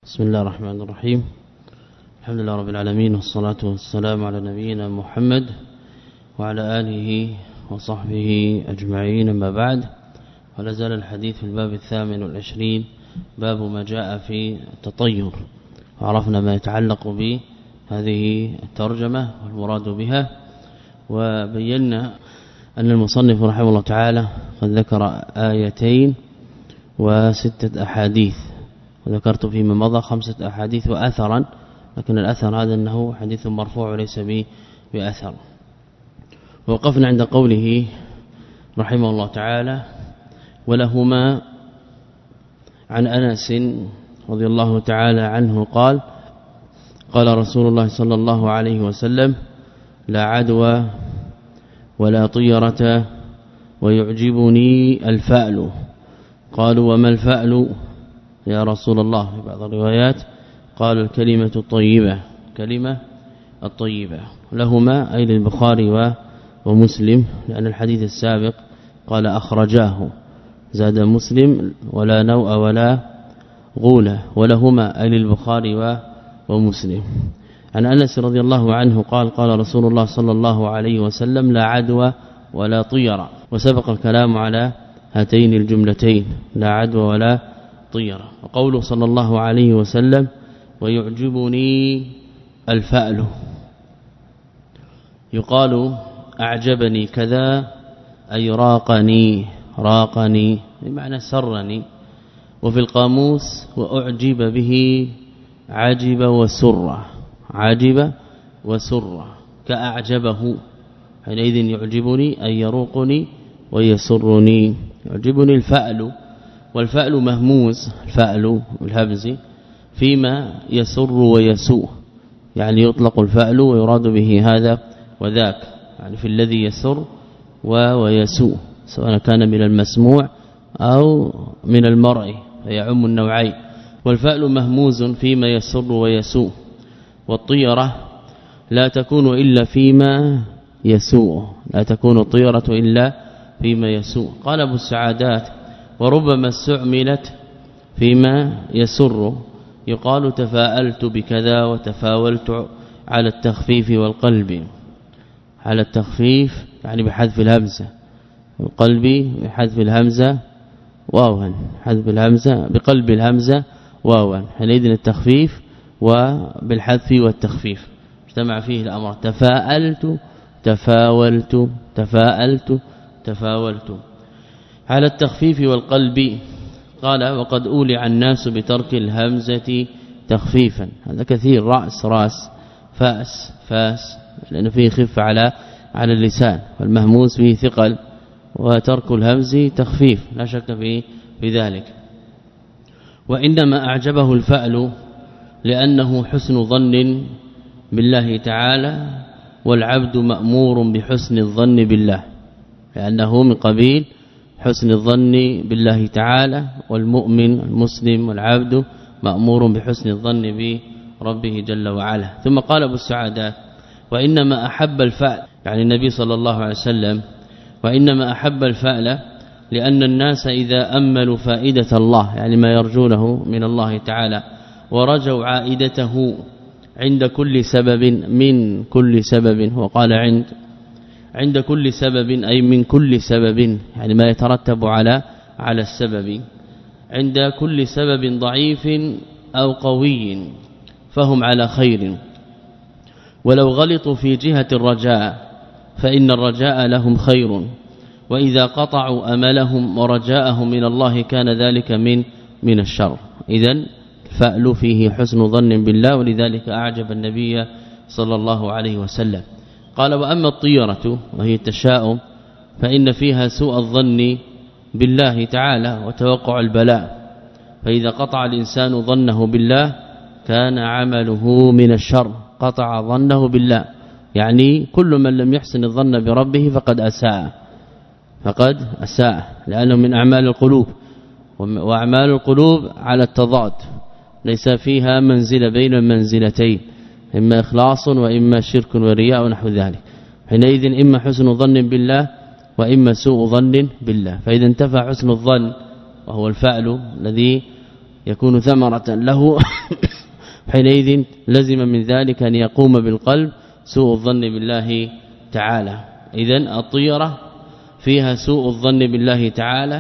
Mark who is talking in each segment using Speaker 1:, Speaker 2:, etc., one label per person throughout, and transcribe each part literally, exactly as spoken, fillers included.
Speaker 1: بسم الله الرحمن الرحيم. الحمد لله رب العالمين، والصلاة والسلام على نبينا محمد وعلى آله وصحبه أجمعين، أما بعد. ولا زال الحديث في الباب الثامن والعشرين، باب ما جاء في التطير، وعرفنا ما يتعلق بهذه الترجمة والمراد بها، وبينا أن المصنف رحمه الله تعالى قد ذكر آيتين وستة أحاديث، وذكرت فيما مضى خمسة أحاديث وأثرا، لكن الأثر هذا أنه حديث مرفوع وليس بأثر. ووقفنا عند قوله رحمه الله تعالى: ولهما عن أنس رضي الله تعالى عنه قال: قال رسول الله صلى الله عليه وسلم: لا عدوى ولا طيرة ويعجبني الفأل. قالوا: وما الفأل يا رسول الله؟ في بعض الروايات قال: الكلمة الطيبة، كلمة الطيبة. لهما أي للبخاري ومسلم، لأن الحديث السابق قال أخرجاه، زاد مسلم: ولا نوء ولا غولة. ولهما أي للبخاري ومسلم. عن أنس رضي الله عنه قال: قال رسول الله صلى الله عليه وسلم: لا عدوى ولا طيرة. وسبق الكلام على هاتين الجملتين: لا عدوى ولا طيرة. وقوله صلى الله عليه وسلم: ويعجبني الفأل، يقال أعجبني كذا أي راقني، راقني بمعنى سرني. وفي القاموس: وأعجب به عجب وسر، عجب وسر كأعجبه، حينئذ يعجبني أي يروقني ويسرني. يعجبني الفأل، والفأل مهموز، الفأل والهمز، فيما يسر ويسوء، يعني يطلق الفأل ويراد به هذا وذاك، يعني في الذي يسر ويسوء، سواء كان من المسموع أو من المرئي، فيعم النوعين. والفأل مهموز فيما يسر ويسوء. والطيرة لا تكون إلا فيما يسوء، لا تكون الطيرة إلا فيما يسوء. قال أبو السعادات: وربما استعملت فيما يسر، يقال تفاءلت بكذا وتفاولت على التخفيف والقلب، على التخفيف يعني بحذف الهمزة، والقلب بحذف الهمزة واوا، حذف الهمزة بقلب الهمزة واوا، حينئذ التخفيف وبالحذف والتخفيف اجتمع فيه الأمر. تفاءلت تفاولت تفاءلت تفاولت على التخفيف والقلب. قال: وقد أولع الناس بترك الهمزة تخفيفا. هذا كثير، رأس راس، فاس فاس، لأنه فيه خف على على اللسان، والمهموس فيه ثقل، وترك الهمز تخفيف، لا شك في في ذلك. وإنما أعجبه الفأل لأنه حسن ظن بالله تعالى، والعبد مأمور بحسن الظن بالله، لأنه من قبيل حسن الظن بالله تعالى، والمؤمن المسلم والعبد مأمور بحسن الظن بربه جل وعلا. ثم قال أبو السعادات: وإنما أحب الفأل، يعني النبي صلى الله عليه وسلم، وإنما أحب الفأل لأن الناس إذا أملوا فائدة الله، يعني ما يرجونه من الله تعالى، ورجوا عائدته عند كل سبب، من كل سبب، وقال عند عند كل سبب أي من كل سبب، يعني ما يترتب على على السبب، عند كل سبب ضعيف أو قوي فهم على خير. ولو غلطوا في جهة الرجاء فإن الرجاء لهم خير، وإذا قطعوا أملهم ورجاءهم من الله كان ذلك من من الشر. إذن الفأل فيه حسن ظن بالله، ولذلك أعجب النبي صلى الله عليه وسلم. قال: وأما الطيرة وهي التشاؤم فإن فيها سوء الظن بالله تعالى وتوقع البلاء، فإذا قطع الإنسان ظنه بالله كان عمله من الشر، قطع ظنه بالله، يعني كل من لم يحسن الظن بربه فقد أساء، فقد أساء، لأنه من أعمال القلوب، وأعمال القلوب على التضاد، ليس فيها منزلة بين المنزلتين، إما إخلاص وإما شرك ورياء ونحو ذلك. حينئذ إما حسن ظن بالله وإما سوء ظن بالله. فإذا انتفى حسن الظن وهو الفعل الذي يكون ثمرة له حينئذ لزم من ذلك أن يقوم بالقلب سوء الظن بالله تعالى. إذن الطيرة فيها سوء الظن بالله تعالى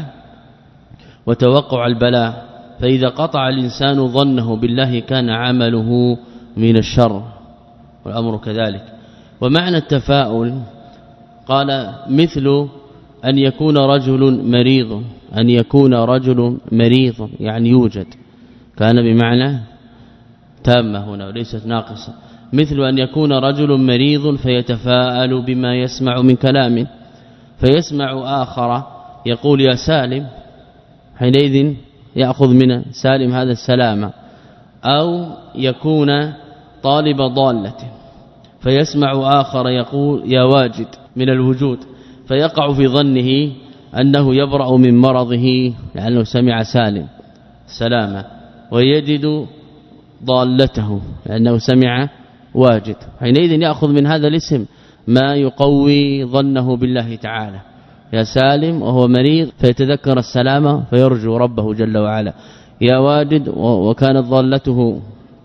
Speaker 1: وتوقع البلاء، فإذا قطع الإنسان ظنه بالله كان عمله من الشر والأمر كذلك. ومعنى التفاؤل قال مثل أن يكون رجل مريض، أن يكون رجل مريض يعني يوجد، كان بمعنى تامة هنا وليست ناقصة. مثل أن يكون رجل مريض فيتفاءل بما يسمع من كلام، فيسمع آخر يقول يا سالم، حينئذ يأخذ من سالم هذا السلامة. أو يكون طالب ضالة فيسمع آخر يقول يا واجد من الوجود، فيقع في ظنه أنه يبرأ من مرضه لأنه سمع سالم سلامة، ويجد ضالته لأنه سمع واجد، حينئذ يأخذ من هذا الاسم ما يقوي ظنه بالله تعالى. يا سالم وهو مريض فيتذكر السلامة فيرجو ربه جل وعلا، يا واجد وكانت ضالته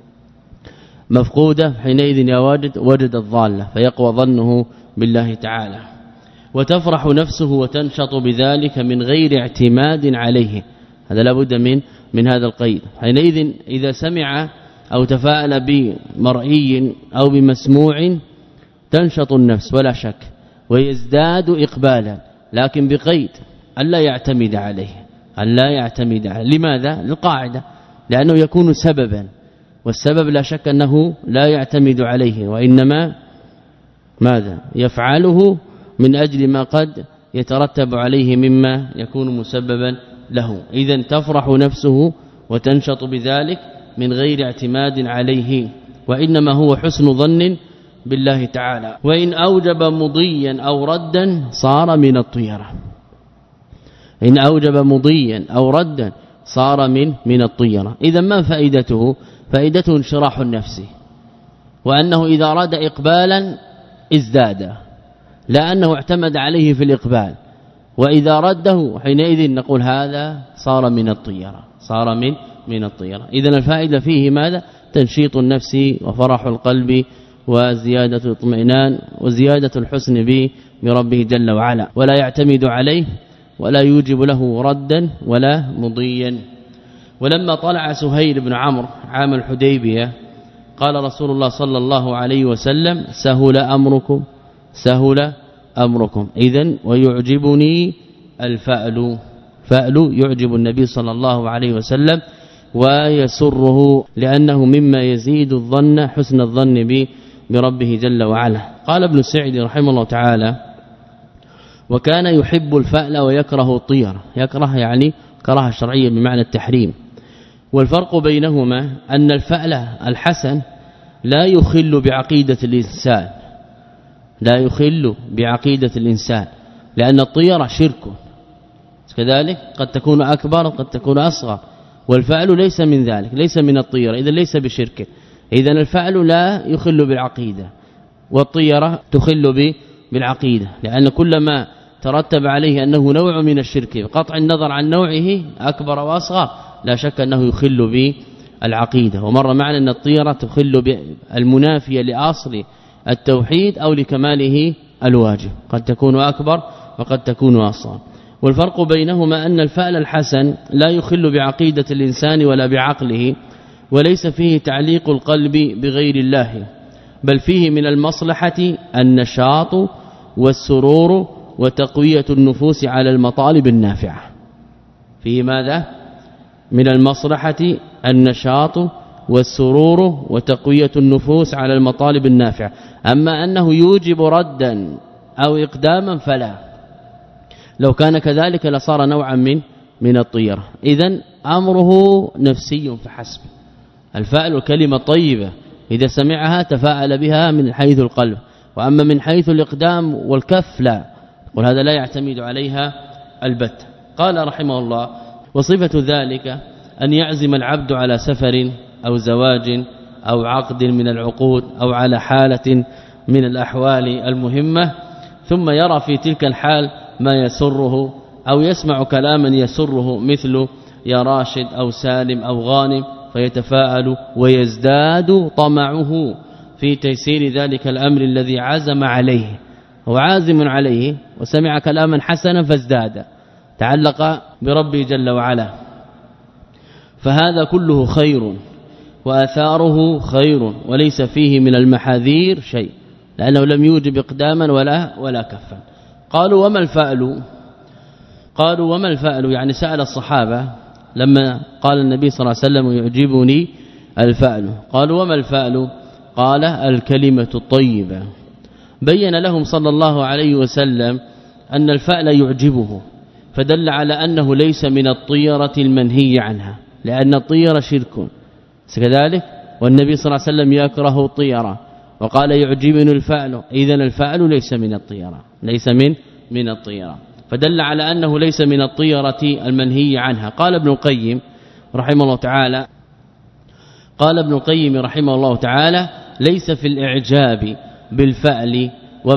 Speaker 1: مفقودة حينئذ يا واجد وجد الضالة فيقوى ظنه بالله تعالى. وتفرح نفسه وتنشط بذلك من غير اعتماد عليه، هذا لابد من من هذا القيد. حينئذ إذا سمع أو تفاءل بمرئي أو بمسموع تنشط النفس ولا شك ويزداد إقبالا، لكن بقيد ألا يعتمد عليه، ألا يعتمد عليه. لماذا؟ للقاعدة لأنه يكون سببا، والسبب لا شك أنه لا يعتمد عليه، وإنما ماذا يفعله من أجل ما قد يترتب عليه مما يكون مسببا له. إذن تفرح نفسه وتنشط بذلك من غير اعتماد عليه، وإنما هو حسن ظن بالله تعالى. وإن أوجب مضيا أو ردا صار من الطيرة، إن أوجب مضيا أو ردا صار من من الطيرة. إذا ما فائدته؟ فائدته انشراح النفس، وأنه إذا أراد إقبالا ازداد لأنه اعتمد عليه في الإقبال، وإذا رده حينئذ نقول هذا صار من الطيرة، صار من من الطيرة. إذن الفائدة فيه ماذا؟ تنشيط النفس وفرح القلب وزيادة الاطمئنان وزيادة الحسن به بربه جل وعلا، ولا يعتمد عليه ولا يوجب له ردا ولا مضيا. ولما طلع سهيل بن عمرو عام الحديبية قال رسول الله صلى الله عليه وسلم سهل أمركم سهل أمركم. إذن ويعجبني الفأل، فأل يعجب النبي صلى الله عليه وسلم ويسره، لأنه مما يزيد الظن حسن الظن به بربه جل وعلا. قال ابن سعد رحمه الله تعالى وكان يحب الفأل ويكره الطيرة، يكره يعني كراهه شرعيه بمعنى التحريم. والفرق بينهما أن الفأل الحسن لا يخل بعقيدة الإنسان، لا يخل بعقيدة الإنسان، لأن الطيرة شرك كذلك، قد تكون أكبر قد تكون أصغر، والفعل ليس من ذلك، ليس من الطيرة، إذا ليس بشرك. إذن الفعل لا يخل بالعقيدة، والطيرة تخل بالعقيدة، لأن كل ما ترتب عليه أنه نوع من الشرك بقطع النظر عن نوعه أكبر وأصغر لا شك أنه يخل بالعقيدة. ومر معنا أن الطيرة تخل بالمنافية لأصل التوحيد أو لكماله الواجب، قد تكون أكبر وقد تكون أصغر. والفرق بينهما أن الفعل الحسن لا يخل بعقيدة الإنسان ولا بعقله، وليس فيه تعليق القلب بغير الله، بل فيه من المصلحة النشاط والسرور وتقوية النفوس على المطالب النافعة. فيه ماذا؟ من المصلحة النشاط والسرور وتقوية النفوس على المطالب النافعة. أما أنه يوجب ردا أو إقداما فلا، لو كان كذلك لصار نوعا من من الطيرة. إذن أمره نفسي فحسب. الفعل كلمة طيبة إذا سمعها تفاعل بها من حيث القلب، وأما من حيث الإقدام والكف لا، وهذا لا يعتمد عليها البت. قال رحمه الله وصفة ذلك أن يعزم العبد على سفر أو زواج أو عقد من العقود أو على حالة من الأحوال المهمة، ثم يرى في تلك الحال ما يسره أو يسمع كلاما يسره مثل يا راشد أو سالم أو غانم فيتفاءل ويزداد طمعه في تيسير ذلك الأمر الذي عزم عليه. هو عازم عليه وسمع كلاما حسنا فازداد، تعلق بربه جل وعلا، فهذا كله خير وآثاره خير وليس فيه من المحاذير شيء، لأنه لم يوجب اقداما ولا ولا كفا. قالوا وما الفأل؟ قالوا وما الفأل؟ يعني سأل الصحابة لما قال النبي صلى الله عليه وسلم يعجبني الفأل، قالوا وما الفأل؟ قال الكلمة الطيبة. بين لهم صلى الله عليه وسلم أن الفأل يعجبه، فدل على أنه ليس من الطيرة المنهي عنها، لأن الطيرة شرك كذلك، والنبي صلى الله عليه وسلم يكره الطيرة وقال يعجبني الفأل، إذن الفأل ليس من الطيرة، ليس من من الطيرة، فدل على أنه ليس من الطيرة المنهي عنها. قال ابن القيم رحمه الله تعالى قال ابن القيم رحمه الله تعالى ليس في الإعجاب بالفأل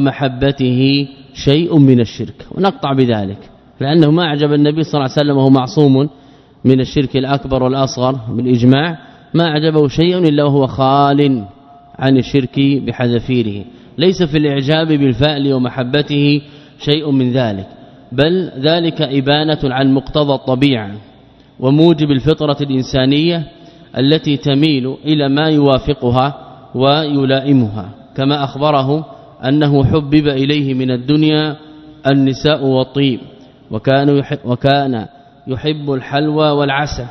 Speaker 1: ومحبته شيء من الشرك، ونقطع بذلك، لأنه ما أعجب النبي صلى الله عليه وسلم وهو معصوم من الشرك الأكبر والأصغر بالإجماع، ما أعجبه شيء إلا وهو خال عن الشرك بحذافيره. ليس في الإعجاب بالفأل ومحبته شيء من ذلك، بل ذلك إبانة عن مقتضى الطبيعة وموجب الفطرة الإنسانية التي تميل إلى ما يوافقها ويلائمها، كما أخبره أنه حبب إليه من الدنيا النساء والطيب، وكان يحب, وكان يحب الحلوى والعسل،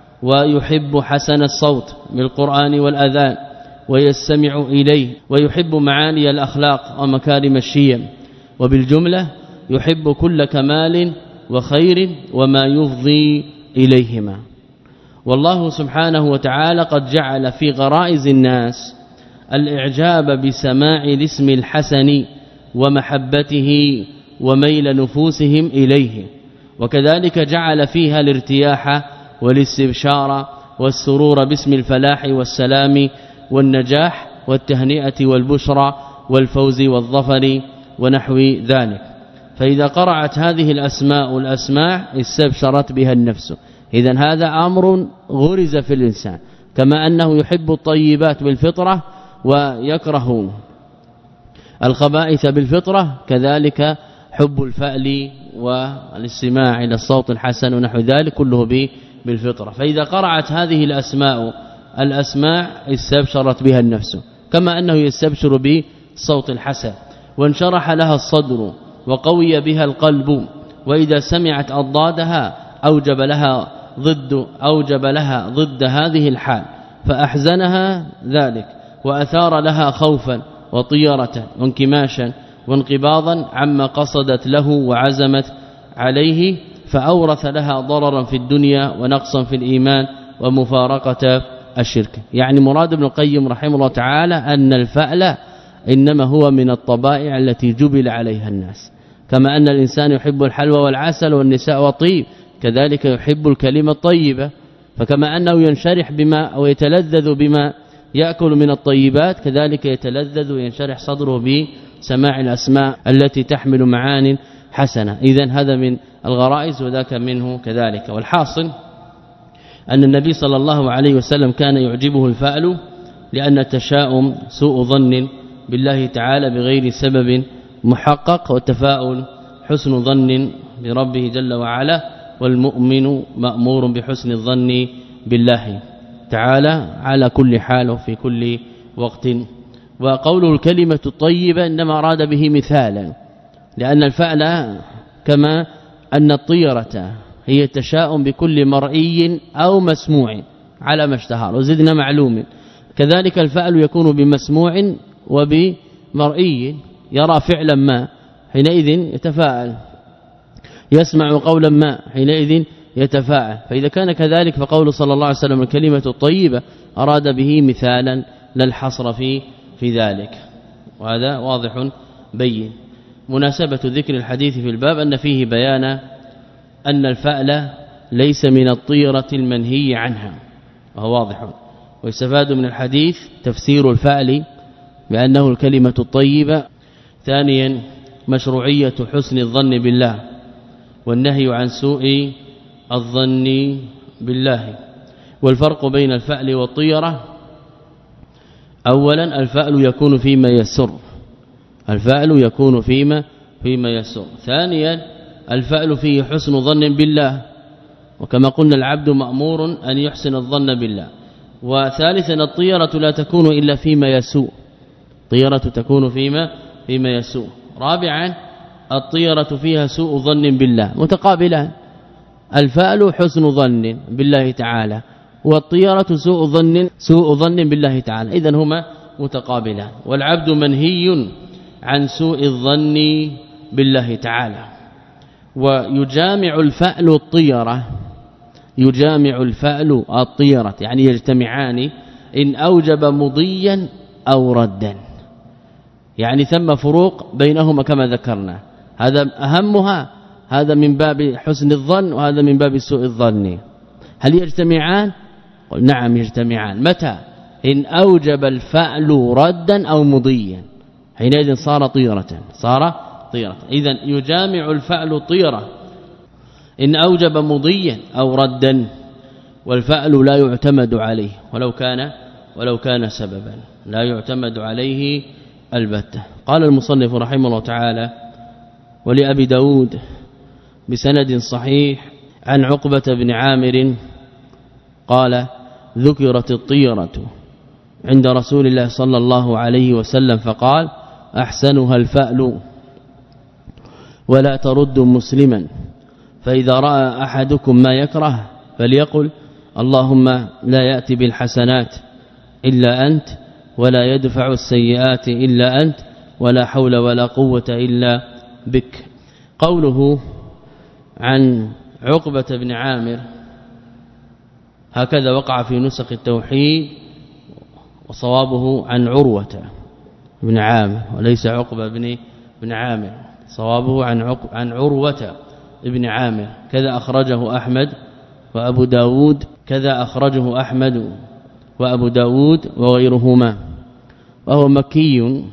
Speaker 1: ويحب حسن الصوت بالقرآن والأذان ويستمع إليه، ويحب معاني الأخلاق ومكارم الشيم، وبالجملة يحب كل كمال وخير وما يفضي إليهما. والله سبحانه وتعالى قد جعل في غرائز الناس الإعجاب بسماع الاسم الحسن ومحبته وميل نفوسهم إليه، وكذلك جعل فيها الارتياح والاستبشار والسرور باسم الفلاح والسلام والنجاح والتهنئة والبشرى والفوز والظفر ونحو ذلك. فإذا قرعت هذه الأسماء الأسماع استبشرت بها النفس. إذن هذا أمر غرز في الإنسان، كما أنه يحب الطيبات بالفطرة ويكره الخبائث بالفطرة، كذلك حب الفأل والاستماع إلى الصوت الحسن ونحو ذلك كله بالفطرة. فإذا قرعت هذه الأسماء الأسماع استبشرت بها النفس، كما أنه يستبشر بالصوت الحسن وانشرح لها الصدر وقوي بها القلب، وإذا سمعت أضدادها أوجب لها ضد أوجب لها ضد هذه الحال، فأحزنها ذلك وأثار لها خوفا وطيرة وانكماشا وانقباضا عما قصدت له وعزمت عليه، فأورث لها ضررا في الدنيا ونقصا في الإيمان ومفارقة الشرك. يعني مراد ابن القيم رحمه الله تعالى أن الفأل إنما هو من الطبائع التي جبل عليها الناس، كما أن الإنسان يحب الحلوى والعسل والنساء والطيب، كذلك يحب الكلمة الطيبة. فكما أنه ينشرح بما أو يتلذذ بما يأكل من الطيبات، كذلك يتلذذ وينشرح صدره بسماع الأسماء التي تحمل معان حسنة. إذن هذا من الغرائز وذاك منه كذلك. والحاصل أن النبي صلى الله عليه وسلم كان يعجبه الفأل، لأن التشاؤم سوء ظن بالله تعالى بغير سبب محقق، والتفاؤل حسن ظن بربه جل وعلا، والمؤمن مأمور بحسن الظن بالله تعالى على كل حال وفي كل وقت. وقوله الكلمة الطيبة إنما أراد به مثالا، لأن الفأل كما أن الطيرة هي التشاؤم بكل مرئي أو مسموع على ما اشتهر وزدنا معلوم، كذلك الفأل يكون بمسموع وبمرئي، يرى فعلا ما حينئذ يتفاعل، يسمع قولا ما حينئذ يتفاعل. فإذا كان كذلك فقول صلى الله عليه وسلم الكلمة الطيبة أراد به مثالا لا الحصر في في ذلك، وهذا واضح بين. مناسبة ذكر الحديث في الباب أن فيه بيان أن الفأل ليس من الطيرة المنهي عنها، وهو واضح. ويستفاد من الحديث تفسير الفأل بأنه الكلمة الطيبة. ثانيا مشروعية حسن الظن بالله والنهي عن سوء الظن بالله. والفرق بين الفأل والطيرة: اولا الفأل يكون فيما يسر الفأل يكون فيما فيما يسر ثانيا الفأل فيه حسن ظن بالله، وكما قلنا العبد مأمور أن يحسن الظن بالله. وثالثا الطيرة لا تكون إلا فيما يسوء الطيرة تكون فيما فيما يسوء. رابعا الطيرة فيها سوء ظن بالله متقابلان، الفأل حسن ظن بالله تعالى والطيرة سوء ظن سوء ظن بالله تعالى، اذا هما متقابلان. والعبد منهي عن سوء الظن بالله تعالى. ويجامع الفأل الطيرة يجامع الفأل الطيرة يعني يجتمعان إن أوجب مضيا أو ردا، يعني ثم فروق بينهما كما ذكرنا، هذا أهمها هذا من باب حسن الظن وهذا من باب سوء الظن. هل يجتمعان؟ قل نعم يجتمعان. متى؟ إن أوجب الفأل ردا أو مضيا، حينئذ صار طيرة صار طيرة. إذن يجامع الفأل طيرة إن أوجب مضيا أو ردا، والفأل لا يعتمد عليه ولو كان ولو كان سببا، لا يعتمد عليه البتة. قال المصنف رحمه الله تعالى: ولأبي داود بسند صحيح عن عقبة بن عامر قال: ذكرت الطيرة عند رسول الله صلى الله عليه وسلم فقال: أحسنها الفأل ولا ترد مسلما، فإذا رأى أحدكم ما يكره فليقل: اللهم لا يأتي بالحسنات إلا أنت ولا يدفع السيئات إلا أنت ولا حول ولا قوة إلا بك. قوله عن عقبة بن عامر هكذا وقع في نسخ التوحيد، وصوابه عن عروة بن عامر وليس عقبة بن بن عامر، صوابه عن عن عروة ابن عامر. كذا أخرجه أحمد وأبو داود كذا أخرجه أحمد وأبو داود وغيرهما. وهو مكي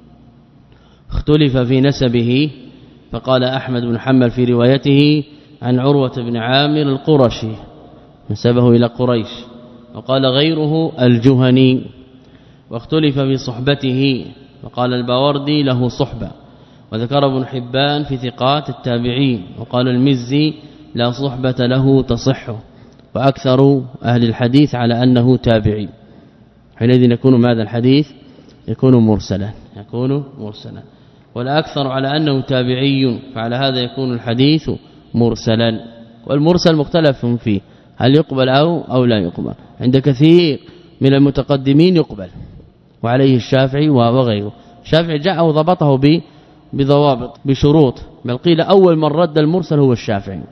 Speaker 1: اختلف في نسبه، فقال أحمد بن حنبل في روايته عن عروة بن عامر القرشي نسبه إلى قريش، وقال غيره الجهني. واختلف في صحبته، وقال الباوردي له صحبة، وذكر ابن حبان في ثقات التابعين، وقال المزي لا صحبة له تصح، وأكثر أهل الحديث على أنه تابعي. حينئذ يكون ماذا الحديث؟ يكون مرسلا يكون مرسلا والأكثر على أنه تابعي، فعلى هذا يكون الحديث مرسلا. والمرسل مختلف فيه، هل يقبل أو أو لا يقبل. عند كثير من المتقدمين يقبل، وعليه الشافعي وغيره. الشافعي جاء وضبطه ب بضوابط بشروط، بل قيل أول من رد المرسل هو الشافعي،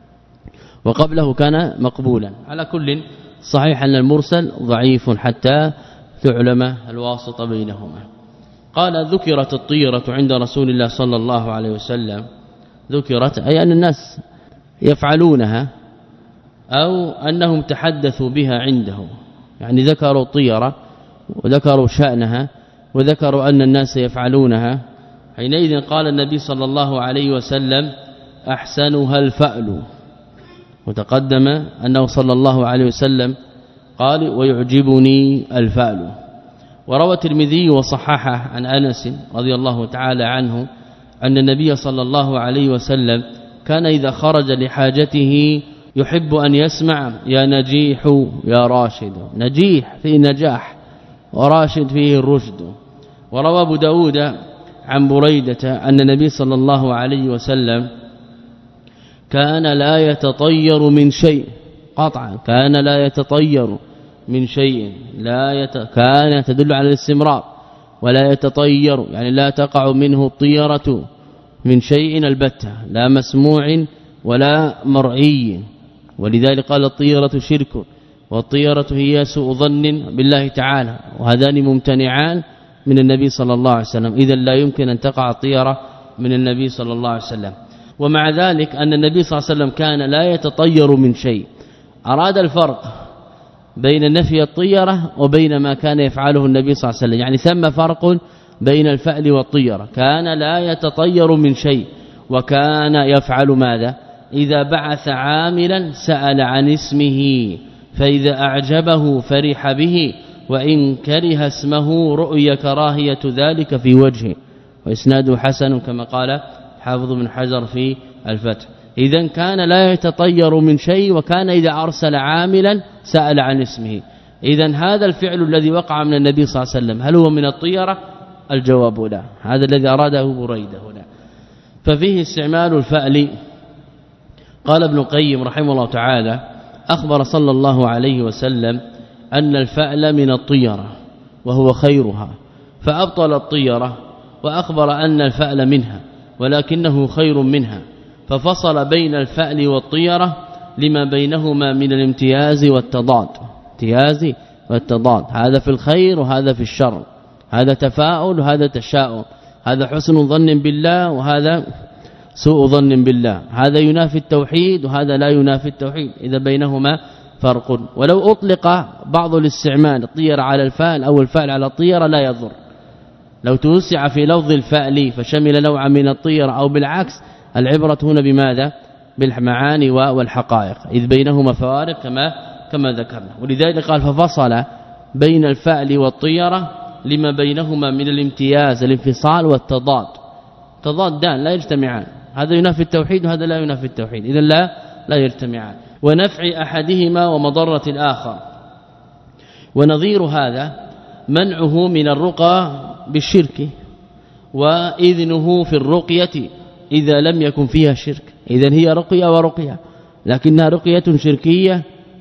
Speaker 1: وقبله كان مقبولا. على كل صحيح أن المرسل ضعيف حتى تعلم الواسطة بينهما. قال: ذكرت الطيرة عند رسول الله صلى الله عليه وسلم. ذكرت أي أن الناس يفعلونها أو أنهم تحدثوا بها عنده، يعني ذكروا الطيرة وذكروا شأنها وذكروا أن الناس يفعلونها. حينئذ قال النبي صلى الله عليه وسلم: أحسنها الفأل. وتقدم أنه صلى الله عليه وسلم قال: ويعجبني الفأل. وروى الترمذي وصححه عن أنس رضي الله تعالى عنه أن النبي صلى الله عليه وسلم كان إذا خرج لحاجته يحب أن يسمع: يا نجيح يا راشد. نجيح فيه نجاح، وراشد فيه الرشد. وروى أبو داود عن بريدة أن النبي صلى الله عليه وسلم كان لا يتطير من شيء قطعا، كان لا يتطير من شيء، لا يت... كان تدل على الاستمرار، ولا يتطير يعني لا تقع منه الطيرة من شيء البتة، لا مسموع ولا مرئي. ولذلك قال: الطيرة شرك، والطيرة هي سوء ظن بالله تعالى، وهذان ممتنعان من النبي صلى الله عليه وسلم. إذا لا يمكن أن تقع الطيرة من النبي صلى الله عليه وسلم. ومع ذلك أن النبي صلى الله عليه وسلم كان لا يتطير من شيء، أراد الفرق بين نفي الطيرة وبين ما كان يفعله النبي صلى الله عليه وسلم، يعني ثم فرق بين الفأل والطيرة. كان لا يتطير من شيء، وكان يفعل ماذا؟ إذا بعث عاملا سأل عن اسمه فإذا أعجبه فرح به وإن كره اسمه رؤي كراهية ذلك في وجهه وإسناده حسن كما قال حافظ بن حجر في الفتح. إذا كان لا يتطير من شيء وكان إذا أرسل عاملا سأل عن اسمه. إذا هذا الفعل الذي وقع من النبي صلى الله عليه وسلم هل هو من الطيرة؟ الجواب لا. هذا الذي أراده بريدة هنا. ففيه استعمال الفأل. قال ابن القيم رحمه الله تعالى أخبر صلى الله عليه وسلم أن الفأل من الطيرة وهو خيرها فأبطل الطيرة وأخبر أن الفأل منها ولكنه خير منها ففصل بين الفأل والطيرة لما بينهما من الامتياز والتضاد. امتياز والتضاد هذا في الخير وهذا في الشر، هذا تفاؤل وهذا تشاؤم، هذا حسن ظن بالله وهذا سوء ظن بالله، هذا ينافي التوحيد وهذا لا ينافي التوحيد، إذا بينهما فرق. ولو أطلق بعض الاستعمال الطيرة على الفأل أو الفأل على الطيرة لا يضر. لو توسع في لفظ الفأل فشمل نوعا من الطيرة أو بالعكس العبرة هنا بماذا؟ بالمعاني والحقائق إذ بينهما فوارق كما كما ذكرنا. ولذلك قال ففصل بين الفأل والطيرة لما بينهما من الامتياز الانفصال والتضاد. تضادان لا يجتمعان، هذا ينافي التوحيد وهذا لا ينافي التوحيد، إذا لا لا يجتمعان، ونفع أحدهما ومضرة الآخر. ونظير هذا منعه من الرقى بالشرك وإذنه في الرقية إذا لم يكن فيها شرك. إذن هي رقية ورقية لكنها رقية شركية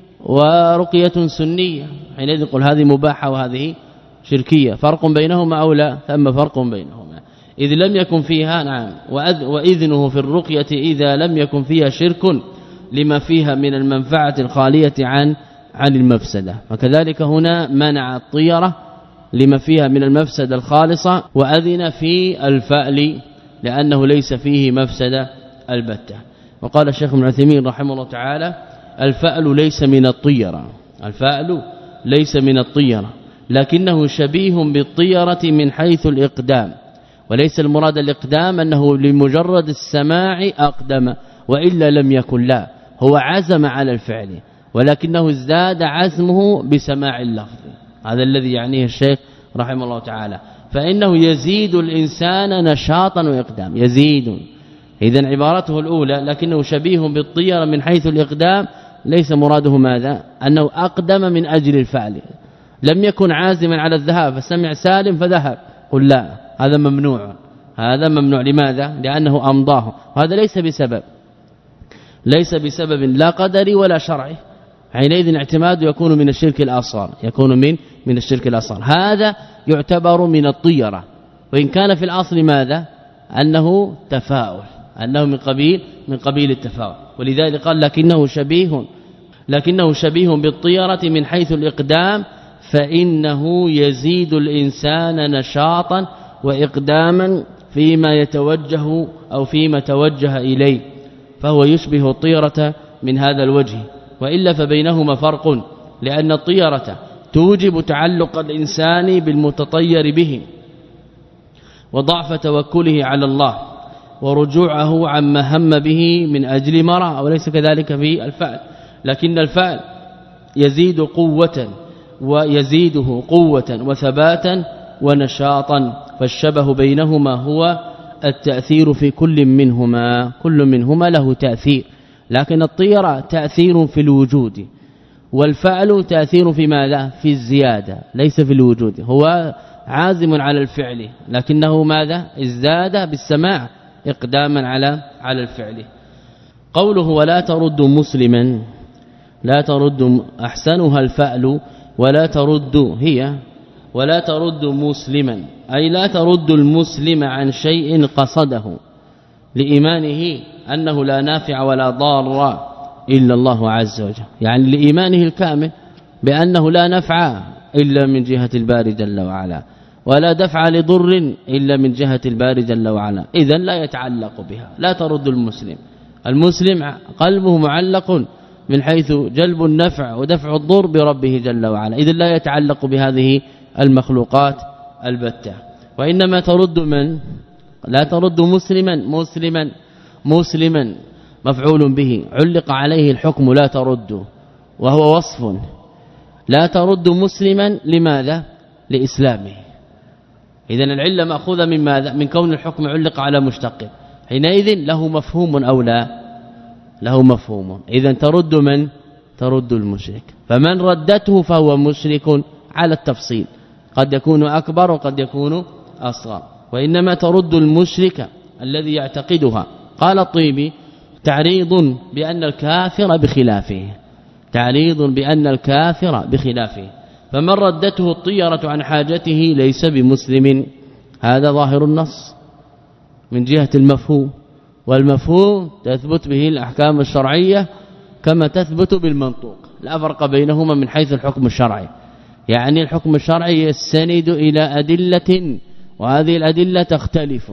Speaker 1: ورقية سنية، حينئذ نقول هذه مباحة وهذه شركية، فرق بينهما أو لا؟ ثم فرق بينهما إذ لم يكن فيها نعم. وإذنه في الرقية إذا لم يكن فيها شرك لما فيها من المنفعة الخالية عن عن المفسدة. وكذلك هنا منع الطيرة لما فيها من المفسدة الخالصة وأذن في الفأل لأنه ليس فيه مفسدة البتة. وقال الشيخ ابن عثيمين رحمه الله تعالى الفأل ليس من الطيرة، الفأل ليس من الطيرة لكنه شبيه بالطيرة من حيث الإقدام، وليس المراد الإقدام أنه لمجرد السماع أقدم وإلا لم يكن، لا، هو عزم على الفعل ولكنه ازداد عزمه بسماع اللفظ. هذا الذي يعنيه الشيخ رحمه الله تعالى. فإنه يزيد الإنسان نشاطا وإقدام، يزيد. إذن عبارته الأولى لكنه شبيه بالطيرة من حيث الإقدام ليس مراده ماذا؟ أنه أقدم من أجل الفعل، لم يكن عازما على الذهاب فسمع سالم فذهب، قل لا، هذا ممنوع، هذا ممنوع. لماذا؟ لأنه أمضاه، وهذا ليس بسبب ليس بسبب لا قدري ولا شرعي، حينئذ اعتماد يكون من الشرك الأصغر، يكون من من الشرك الأصغر. هذا يعتبر من الطيرة وإن كان في الأصل ماذا؟ أنه تفاؤل، أنه من قبيل من قبيل التفاؤل. ولذلك قال لكنه شبيه لكنه شبيه بالطيرة من حيث الإقدام فإنه يزيد الإنسان نشاطا وإقداما فيما يتوجه أو فيما توجه إليه، فهو يشبه الطيرة من هذا الوجه. وإلا فبينهما فرق، لأن الطيرة توجب تعلق الإنسان بالمتطير به وضعف توكله على الله ورجوعه عما هم به من أجل مرة، وليس كذلك في الفعل. لكن الفعل يزيد قوة ويزيده قوة وثباتا ونشاطا، فالشبه بينهما هو التأثير في كل منهما، كل منهما له تأثير، لكن الطيرة تأثير في الوجود والفعل تأثير في ماذا؟ في الزيادة، ليس في الوجود. هو عازم على الفعل لكنه ماذا؟ ازداد بالسماع اقداما على على الفعل. قوله ولا ترد مسلما، لا ترد احسنها الفعل ولا ترد هي ولا ترد مسلما، أي لا ترد المسلم عن شيء قصده لإيمانه أنه لا نافع ولا ضار إلا الله عز وجل، يعني لإيمانه الكامل بأنه لا نفع إلا من جهة الباري جل وعلا ولا دفع لضر إلا من جهة الباري جل وعلا، إذن لا يتعلق بها. لا ترد المسلم، المسلم قلبه معلق من حيث جلب النفع ودفع الضر بربه جل وعلا، إذن لا يتعلق بهذه المخلوقات البتة. وإنما ترد من؟ لا ترد مسلما مسلما مسلما مفعول به علق عليه الحكم لا ترد وهو وصف لا ترد مسلما لماذا لإسلامه. إذا العله ماخوذه من ماذا من كون الحكم علق على مشتق حينئذ له مفهوم أو لا له مفهوم. إذا ترد من ترد المشرك فمن ردته فهو مشرك على التفصيل قد يكون أكبر وقد يكون أصغر وإنما ترد المشرك الذي يعتقدها. قال الطيبي تعريض بأن الكافر بخلافه تعريض بأن الكافر بخلافه فمن ردته الطيرة عن حاجته ليس بمسلم. هذا ظاهر النص من جهة المفهوم والمفهوم تثبت به الأحكام الشرعية كما تثبت بالمنطوق لا فرق بينهما من حيث الحكم الشرعي. يعني الحكم الشرعي يستند إلى أدلة وهذه الأدلة تختلف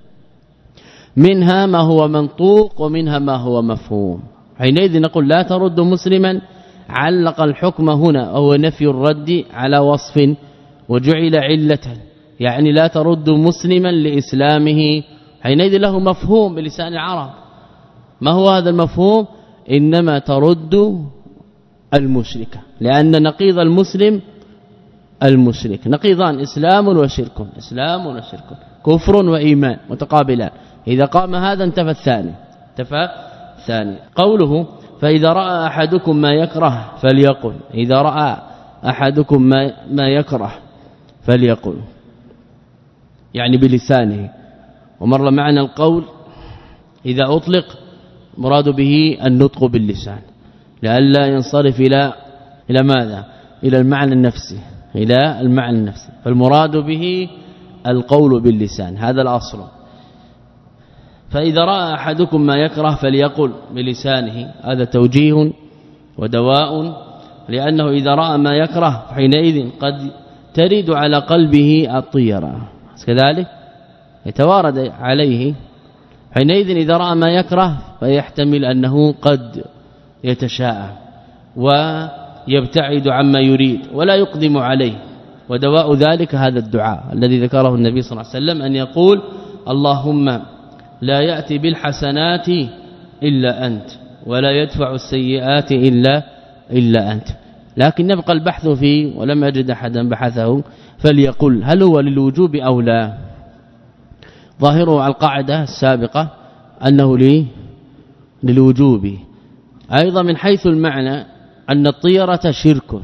Speaker 1: منها ما هو منطوق ومنها ما هو مفهوم. حينئذ نقول لا ترد مسلما علق الحكم هنا وهو نفي الرد على وصف وجعل علة يعني لا ترد مسلما لإسلامه. حينئذ له مفهوم بلسان العرب. ما هو هذا المفهوم؟ إنما ترد المشرك لأن نقيض المسلم المشرك نقيضان إسلام وشرك إسلام وشرك كفر وإيمان متقابلان. إذا قام هذا انتفى الثاني انتفى الثاني. قوله فإذا رأى أحدكم ما يكره فليقل إذا رأى أحدكم ما, ما يكره فليقل يعني بلسانه. ومر معنا القول إذا أطلق مراد به النطق باللسان لئلا ينصرف إلى إلى ماذا إلى المعنى النفسي إلى المعنى النفسي فالمراد به القول باللسان هذا الأصل. فإذا رأى أحدكم ما يكره فليقل بلسانه هذا توجيه ودواء لأنه إذا رأى ما يكره حينئذ قد ترد على قلبه الطيرة كذلك يتوارد عليه حينئذ إذا رأى ما يكره فيحتمل أنه قد يتشاءم ويبتعد عما يريد ولا يقدم عليه. ودواء ذلك هذا الدعاء الذي ذكره النبي صلى الله عليه وسلم أن يقول اللهم لا يأتي بالحسنات إلا أنت ولا يدفع السيئات إلا إلا أنت. لكن نبقى البحث فيه ولم أجد أحدا بحثه فليقل هل هو للوجوب أو لا. ظاهره على القاعدة السابقة أنه لي للوجوب. أيضا من حيث المعنى أن الطيرة شرك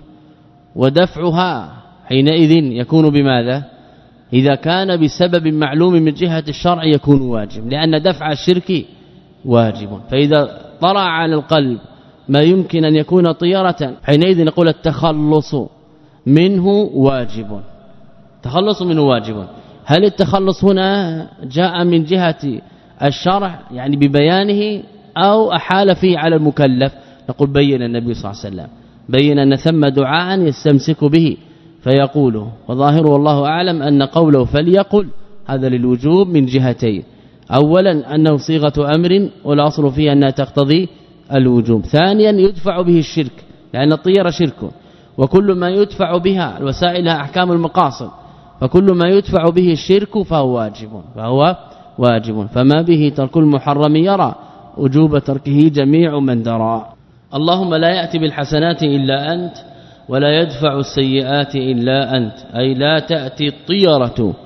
Speaker 1: ودفعها حينئذ يكون بماذا إذا كان بسبب معلوم من جهة الشرع يكون واجب لأن دفع الشرك واجب. فإذا طرأ على القلب ما يمكن أن يكون طيرة حينئذ نقول التخلص منه واجب تخلص منه واجب. هل التخلص هنا جاء من جهة الشرع يعني ببيانه أو أحال فيه على المكلف؟ نقول بين النبي صلى الله عليه وسلم بين أن ثم دعاء يستمسك به فيقوله وظاهره والله أعلم أن قوله فليقل هذا للوجوب من جهتين. أولا أنه صيغة أمر والأصل فيها أنها تقتضي الوجوب. ثانيا يدفع به الشرك لأن الطيرة شرك وكل ما يدفع بها الوسائل أحكام المقاصد فكل ما يدفع به الشرك فهو واجب فهو واجب فما به ترك المحرم يرى وجوب تركه جميع من درى. اللهم لا يأتي بالحسنات إلا أنت ولا يدفع السيئات إلا أنت أي لا تأتي الطيرة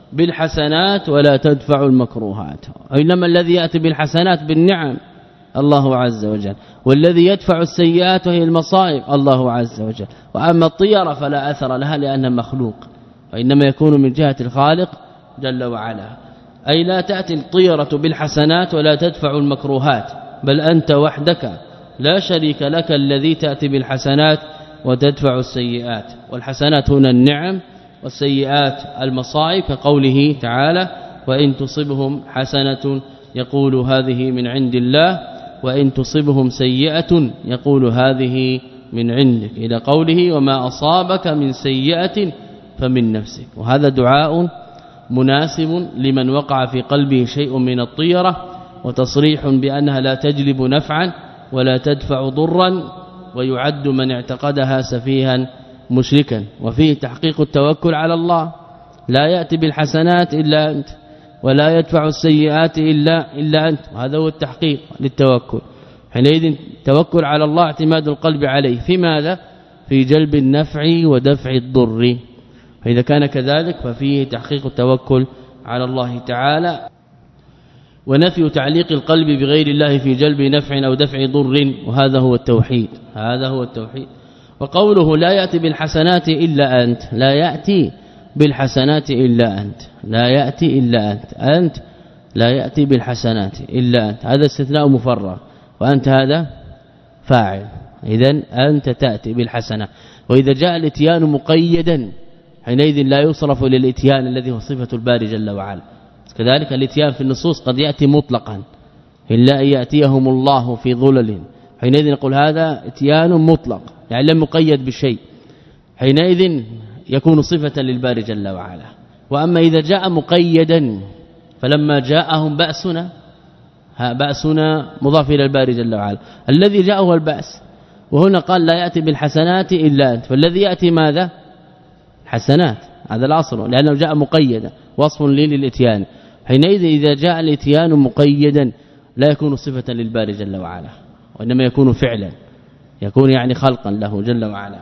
Speaker 1: بالحسنات ولا تدفع المكروهات. إنما الذي يأتي بالحسنات بالنعم الله عز وجل والذي يدفع السيئات وهي المصائب الله عز وجل. وأما الطيرة فلا أثر لها لأنها مخلوق وإنما يكون من جهة الخالق جل وعلا. أي لا تأتي الطيرة بالحسنات ولا تدفع المكروهات بل أنت وحدك لا شريك لك الذي تأتي بالحسنات وتدفع السيئات. والحسنات هنا النعم والسيئات المصائب كقوله تعالى وإن تصبهم حسنة يقول هذه من عند الله وإن تصبهم سيئة يقول هذه من عندك إلى قوله وما أصابك من سيئة فمن نفسك. وهذا دعاء مناسب لمن وقع في قلبه شيء من الطيرة وتصريح بأنها لا تجلب نفعا ولا تدفع ضرا ويعد من اعتقدها سفيها مشركا. وفيه تحقيق التوكل على الله لا يأتي بالحسنات إلا أنت ولا يدفع السيئات إلا إلا أنت. وهذا هو التحقيق للتوكل. حينئذ توكل على الله اعتماد القلب عليه في ماذا؟ في جلب النفع ودفع الضر. فإذا كان كذلك ففيه تحقيق التوكل على الله تعالى ونفي تعليق القلب بغير الله في جلب نفع أو دفع ضر. وهذا هو التوحيد. هذا هو التوحيد. وقوله لا يأتي بالحسنات إلا أنت، لا يأتي بالحسنات إلا أنت، لا يأتي إلا أنت، أنت لا يأتي بالحسنات إلا أنت، هذا استثناء مفرغ، وأنت هذا فاعل. إذن أنت تأتي بالحسنة. وإذا جاء الاتيان مقيدا حينئذ لا يصرف إلى الاتيان الذي هو صفة الباري جل وعلا. كذلك الاتيان في النصوص قد يأتي مطلقا إلا أن يأتيهم الله في ظلل، حينئذ نقول هذا اتيان مطلق يعني لم مقيد بشيء، حينئذ يكون صفة للباري جل وعلا. وأما إذا جاء مقيدا فلما جاءهم بأسنا، ها بأسنا مضاف إلى الباري جل وعلا، الذي جاء هو البأس. وهنا قال لا يأتي بالحسنات إلا أنت، فالذي يأتي ماذا؟ حسنات، هذا الأصل لأنه جاء مقيدا وصف لي للاتيان. حينئذ إذا جاء الاتيان مقيدا لا يكون صفة للباري جل وعلا، وإنما يكون فعلا، يكون يعني خلقا له جل وعلا.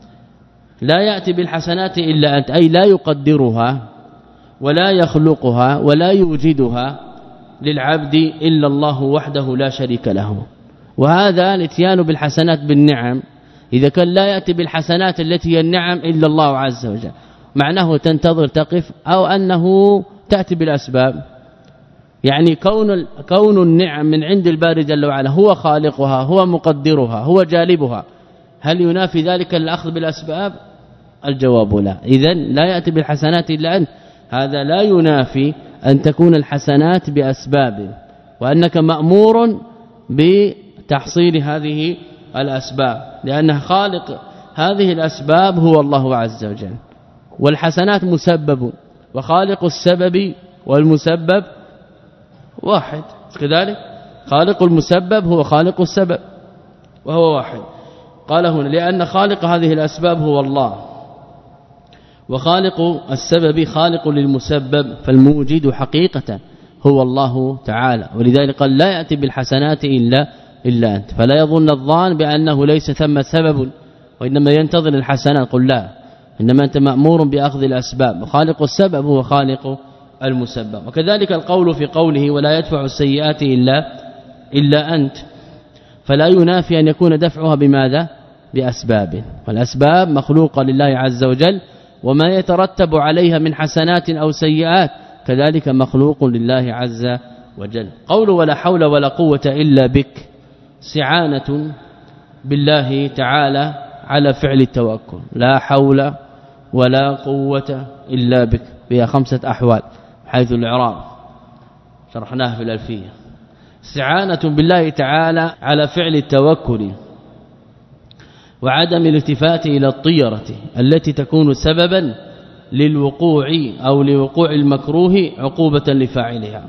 Speaker 1: لا يأتي بالحسنات إلا أنت أي لا يقدرها ولا يخلقها ولا يوجدها للعبد إلا الله وحده لا شريك له. وهذا الاتيان بالحسنات بالنعم إذا كان لا يأتي بالحسنات التي هي النعم إلا الله عز وجل، معناه تنتظر تقف أو أنه تأتي بالأسباب. يعني كون كون النعم من عند الباري جل وعلا هو خالقها هو مقدرها هو جالبها، هل ينافي ذلك الأخذ بالأسباب؟ الجواب لا. إذن لا يأتي بالحسنات إلا أنت، هذا لا ينافي أن تكون الحسنات بأسباب، وأنك مأمور بتحصيل هذه الأسباب، لأن خالق هذه الأسباب هو الله عز وجل، والحسنات مسبب، وخالق السبب والمسبب واحد. كذلك خالق المسبب هو خالق السبب وهو واحد. قال هنا لأن خالق هذه الأسباب هو الله، وخالق السبب خالق للمسبب، فالموجد حقيقة هو الله تعالى. ولذلك قال لا يأتي بالحسنات إلا إلا أنت. فلا يظن الظان بأنه ليس ثم سبب وإنما ينتظر الحسنات، قل لا، إنما أنت مأمور بأخذ الأسباب، وخالق السبب هو خالق المسبب. وكذلك القول في قوله ولا يدفع السيئات إلا إلا أنت، فلا ينافي أن يكون دفعها بماذا؟ بأسباب، والأسباب مخلوقة لله عز وجل، وما يترتب عليها من حسنات أو سيئات كذلك مخلوق لله عز وجل. قول ولا حول ولا قوة إلا بك استعانة بالله تعالى على فعل التوكل، لا حول ولا قوة إلا بك، فيها خمسة أحوال حيث الإعراب شرحناها في الألفية. استعانة بالله تعالى على فعل التوكل وعدم الالتفات إلى الطيرة التي تكون سببا للوقوع أو لوقوع المكروه عقوبة لفاعلها.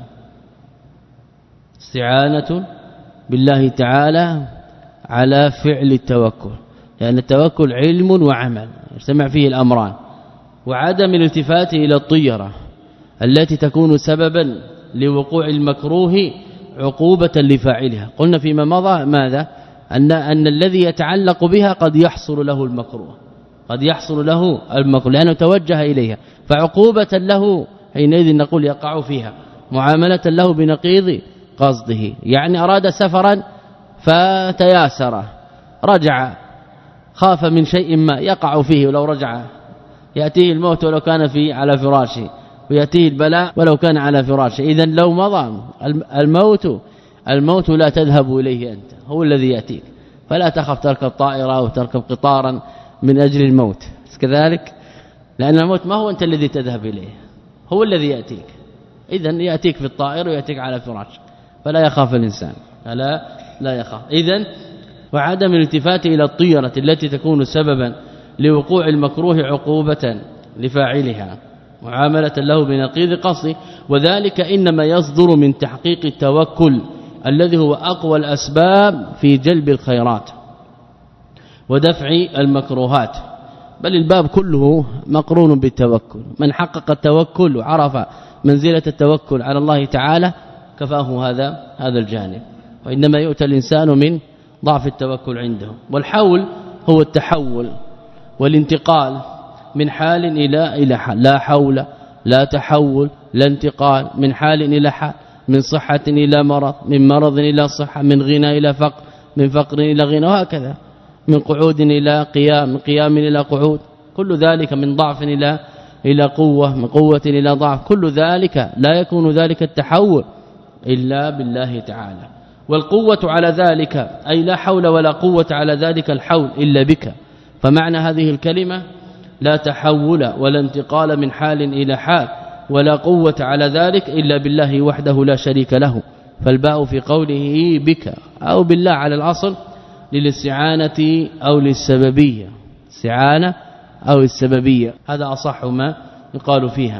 Speaker 1: استعانة بالله تعالى على فعل التوكل، لأن التوكل علم وعمل يجتمع فيه الأمران، وعدم الالتفات إلى الطيرة التي تكون سببا لوقوع المكروه عقوبة لفاعلها. قلنا فيما مضى ماذا؟ أن أن الذي يتعلق بها قد يحصل له المكروه، قد يحصل له المكروه لأنه توجه إليها، فعقوبة له حينئذ نقول يقع فيها، معاملة له بنقيض قصده. يعني أراد سفرا فتياسر رجع، خاف من شيء ما يقع فيه، ولو رجع يأتيه الموت ولو كان في على فراشه، ويأتيه البلاء ولو كان على فراشه. إذن لو مضى الموت الموت لا تذهب إليه أنت، هو الذي يأتيك، فلا تخف تركب طائرة أو تركب قطارا من أجل الموت كذلك، لأن الموت ما هو أنت الذي تذهب إليه، هو الذي يأتيك. إذن يأتيك في الطائر ويأتيك على فراش، فلا يخاف الإنسان، فلا لا يخاف. إذن وعدم الالتفات إلى الطيرة التي تكون سببا لوقوع المكروه عقوبة لفاعلها، معاملة له بنقيض قصده. وذلك إنما يصدر من تحقيق التوكل الذي هو أقوى الأسباب في جلب الخيرات ودفع المكروهات، بل الباب كله مقرون بالتوكل. من حقق التوكل وعرف منزلة التوكل على الله تعالى كفاه هذا هذا الجانب. وإنما يؤتى الإنسان من ضعف التوكل عنده. والحول هو التحول والانتقال من حال إلى إلى حال، لا حول لا تحول لا انتقال، من حال إلى حال، من صحة إلى مرض، من مرض إلى صحة، من غنى إلى فقر، من فقر إلى غنى، وهكذا، من قعود إلى قيام، من قيام إلى قعود، كل ذلك من ضعف إلى إلى قوة، من قوة إلى ضعف، كل ذلك لا يكون ذلك التحول إلا بالله تعالى. والقوة على ذلك أي لا حول ولا قوة على ذلك الحول إلا بك. فمعنى هذه الكلمة لا تحول ولا انتقال من حال إلى حال ولا قوة على ذلك إلا بالله وحده لا شريك له. فالباء في قوله بك أو بالله على الأصل للاستعانة أو للسببية، استعانة أو السببية، هذا أصح ما يقال فيها.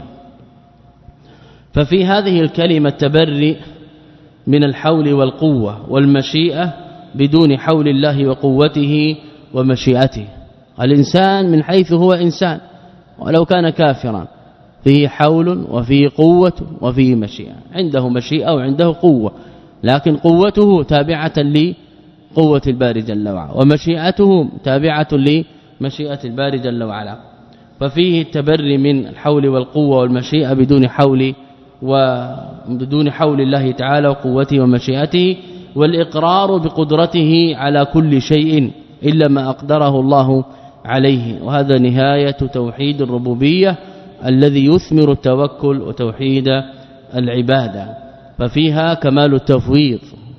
Speaker 1: ففي هذه الكلمة تبرئ من الحول والقوة والمشيئة بدون حول الله وقوته ومشيئته. الإنسان من حيث هو إنسان ولو كان كافرا فيه حول وفيه قوة وفيه مشيئة، عنده مشيئة وعنده قوة، لكن قوته تابعة لقوة الباري جل وعلا ومشيئته تابعة لمشيئة الباري جل وعلا. ففيه التبري من الحول والقوة والمشيئة بدون حول وبدون حول الله تعالى وقوته ومشيئته، والإقرار بقدرته على كل شيء إلا ما أقدره الله عليه. وهذا نهاية توحيد الربوبية الذي يثمر التوكل وتوحيد العبادة. ففيها كمال التفويض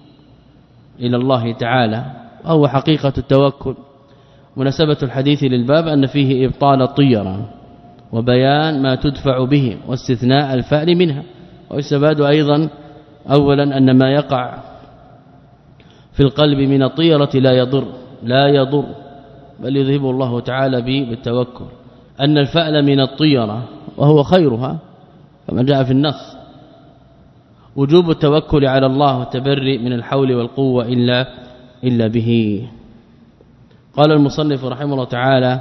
Speaker 1: إلى الله تعالى وهو حقيقة التوكل. مناسبة الحديث للباب أن فيه إبطال الطيرة وبيان ما تدفع به واستثناء الفعل منها. ويستفاد أيضا أولا أن ما يقع في القلب من الطيرة لا يضر لا يضر بل يذهب الله تعالى به بالتوكل. أن الفعل من الطيرة وهو خيرها كما جاء في النص وجوب التوكل على الله والتبرئ من الحول والقوة إلا إلا به. قال المصنف رحمه الله تعالى: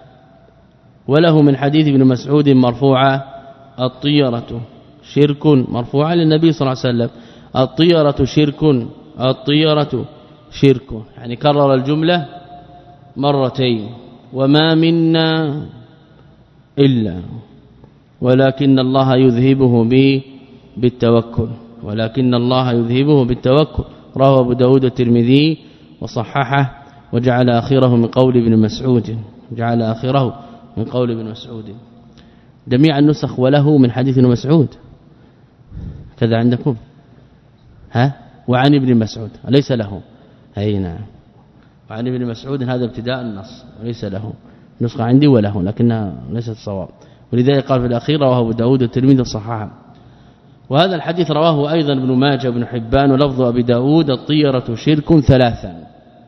Speaker 1: وله من حديث ابن مسعود مرفوعا: الطيرة شرك، مرفوعا للنبي صلى الله عليه وسلم: الطيرة شرك، الطيرة شرك، يعني كرر الجملة مرتين. وما منا إلا ولكن الله يذهبه به بالتوكل، ولكن الله يذهبه بالتوكل. رواه ابو داود الترمذي وصححه وجعل آخره من قول ابن مسعود، جعل آخره من قول ابن مسعود. جميع النسخ وله من حديث ابن مسعود كذا عندكم؟ ها وعن ابن مسعود ليس له. اي نعم، وعن ابن مسعود هذا ابتداء النص وليس له نسخه عندي وله لكنها ليست صواب، ولذلك قال في الاخير رواه ابو داود الترمذي وصححه. وهذا الحديث رواه ايضا ابن ماجه وابن حبان ولفظ ابي داود: الطيرة شرك ثلاثا.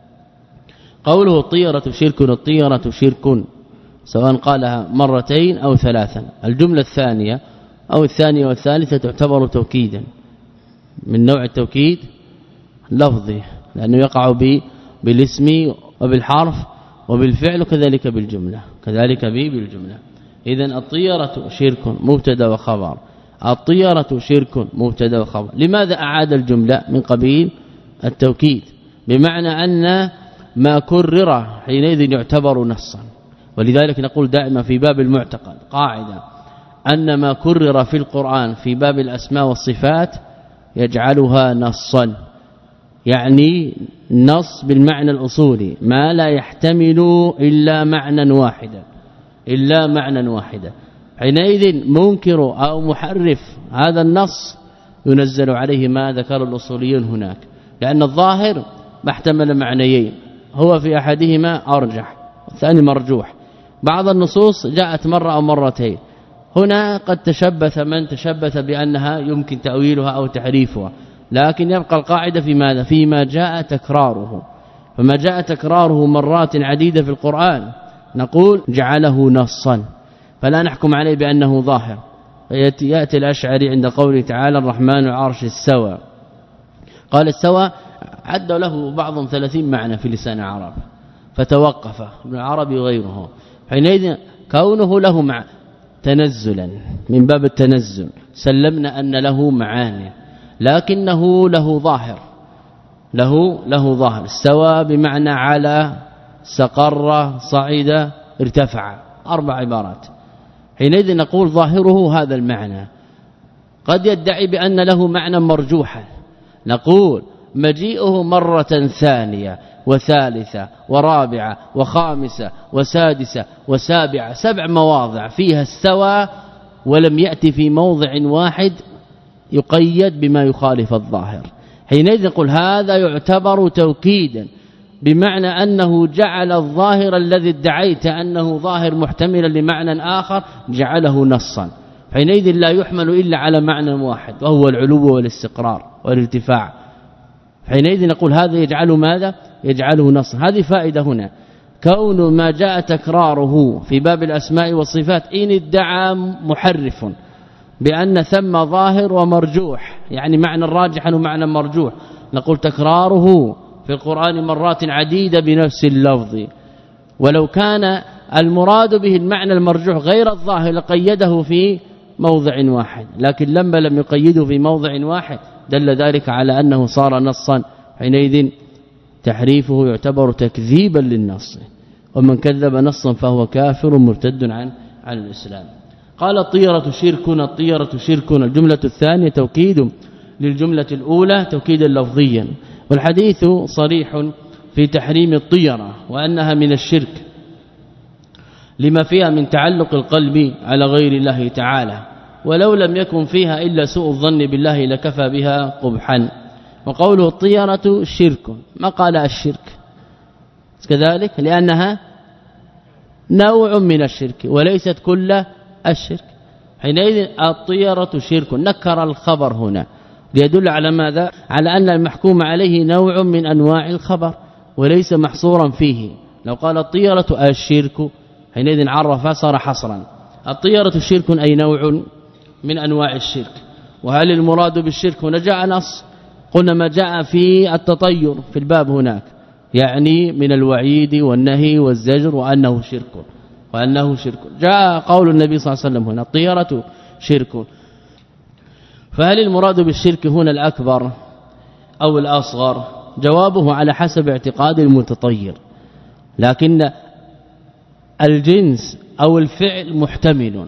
Speaker 1: قوله الطيرة شرك، الطيرة شرك سواء قالها مرتين أو ثلاثا. الجملة الثانية أو الثانية والثالثة تعتبر توكيدا من نوع التوكيد لفظي، لأنه يقع بالاسم وبالحرف وبالفعل وكذلك بالجملة، كذلك به بالجملة. إذن الطيرة شرك مبتدا وخبر، الطيرة شرك مبتدا وخبر. لماذا أعاد الجملة من قبيل التوكيد؟ بمعنى أن ما كرر حينئذ يعتبر نصا. ولذلك نقول دائما في باب المعتقد قاعدة أن ما كرر في القرآن في باب الأسماء والصفات يجعلها نصا، يعني نص بالمعنى الأصولي ما لا يحتمل إلا معنى واحدا إلا معنى واحدا. حينئذ منكر أو محرف هذا النص ينزل عليه ما ذكر الأصوليون هناك، لأن الظاهر ما احتمل معنيين، هو في أحدهما أرجح والثاني مرجوح. بعض النصوص جاءت مرة أو مرتين، هنا قد تشبث من تشبث بأنها يمكن تأويلها أو تحريفها، لكن يبقى القاعدة في ماذا؟ فيما جاء تكراره. فما جاء تكراره مرات عديدة في القرآن نقول جعله نصا، فلا نحكم عليه بأنه ظاهر. يأتي الأشعري عند قوله تعالى: الرحمن عرش استوى، قال استوى عد له بعضهم ثلاثين معنى في لسان العرب فتوقف ابن العربي وغيره. حينئذ كونه له مع تنزلا من باب التنزل سلمنا أن له معاني لكنه له ظاهر له له ظاهر استوى بمعنى على استقر صعد ارتفع أربع عبارات حينئذ نقول ظاهره هذا المعنى قد يدعي بأن له معنى مرجوحا نقول مجيئه مرة ثانية وثالثة ورابعة وخامسة وسادسة وسابعة سبع مواضع فيها استوى ولم يأتي في موضع واحد يقيد بما يخالف الظاهر حينئذ نقول هذا يعتبر توكيدا بمعنى أنه جعل الظاهر الذي ادعيت أنه ظاهر محتملا لمعنى آخر جعله نصا حينئذ لا يحمل إلا على معنى واحد وهو العلو والاستقرار والارتفاع حينئذ نقول هذا يجعله ماذا يجعله نصا هذه فائدة هنا كون ما جاء تكراره في باب الأسماء والصفات إن ادعى محرف بأن ثم ظاهر ومرجوح يعني معنى الراجح ومعنى مرجوح نقول تكراره في القرآن مرات عديدة بنفس اللفظ ولو كان المراد به المعنى المرجوح غير الظاهر لقيده في موضع واحد لكن لما لم يقيده في موضع واحد دل ذلك على أنه صار نصا حينئذ تحريفه يعتبر تكذيبا للنص ومن كذب نصا فهو كافر مرتد عن عن الإسلام قال الطيرة شركنا الطيرة شركنا الجملة الثانية توكيد للجملة الأولى توكيدا لفظيا والحديث صريح في تحريم الطيرة وأنها من الشرك لما فيها من تعلق القلب على غير الله تعالى ولو لم يكن فيها إلا سوء الظن بالله لكفى بها قبحا وقوله الطيرة شرك ما قال الشرك كذلك لأنها نوع من الشرك وليست كل الشرك حينئذ الطيرة شرك نكر الخبر هنا ليدل على ماذا على أن المحكوم عليه نوع من أنواع الخبر وليس محصورا فيه لو قال الطيرة الشرك حينئذ عرف صار حصرا الطيرة شرك أي نوع من أنواع الشرك وهل المراد بالشرك هنا جاء نص قلنا ما جاء في التطير في الباب هناك يعني من الوعيد والنهي والزجر وأنه شرك وأنه شرك جاء قول النبي صلى الله عليه وسلم هنا الطيرة شرك فهل المراد بالشرك هنا الأكبر أو الأصغر جوابه على حسب اعتقاد المتطير لكن الجنس أو الفعل محتمل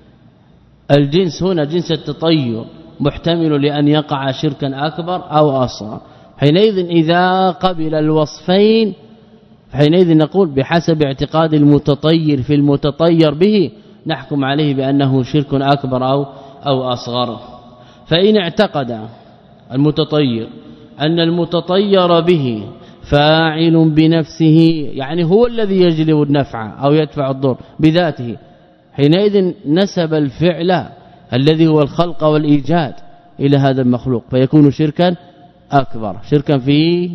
Speaker 1: الجنس هنا جنس التطير محتمل لأن يقع شركا أكبر أو أصغر حينئذ إذا قبل الوصفين حينئذ نقول بحسب اعتقاد المتطير في المتطير به نحكم عليه بأنه شرك أكبر أو أو أصغر فإن اعتقد المتطير أن المتطير به فاعل بنفسه يعني هو الذي يجلب النفع أو يدفع الضر بذاته حينئذ نسب الفعل الذي هو الخلق والإيجاد إلى هذا المخلوق فيكون شركا أكبر شركا في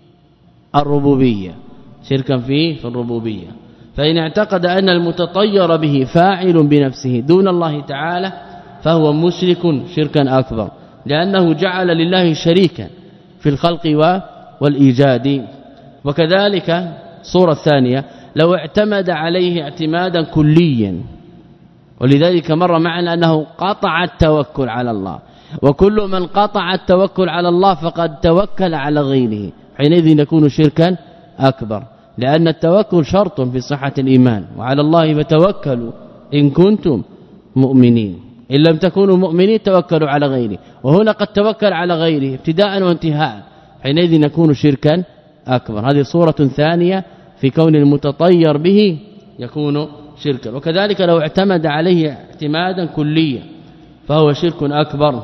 Speaker 1: الربوبية شركا في في الربوبية فإن اعتقد أن المتطير به فاعل بنفسه دون الله تعالى فهو مشرك شركا أكبر لأنه جعل لله شريكا في الخلق والإيجاد وكذلك صورة ثانية لو اعتمد عليه اعتمادا كليا ولذلك مر معنا أنه قطع التوكل على الله وكل من قطع التوكل على الله فقد توكل على غيره حينئذ يكون شركا أكبر لأن التوكل شرط في صحة الإيمان وعلى الله فتوكلوا إن كنتم مؤمنين إن لم تكونوا مؤمنين توكلوا على غيره وهنا قد توكل على غيره ابتداء وانتهاء حينئذ يكون شركا أكبر هذه صورة ثانية في كون المتطير به يكون شركا وكذلك لو اعتمد عليه اعتمادا كليا فهو شرك أكبر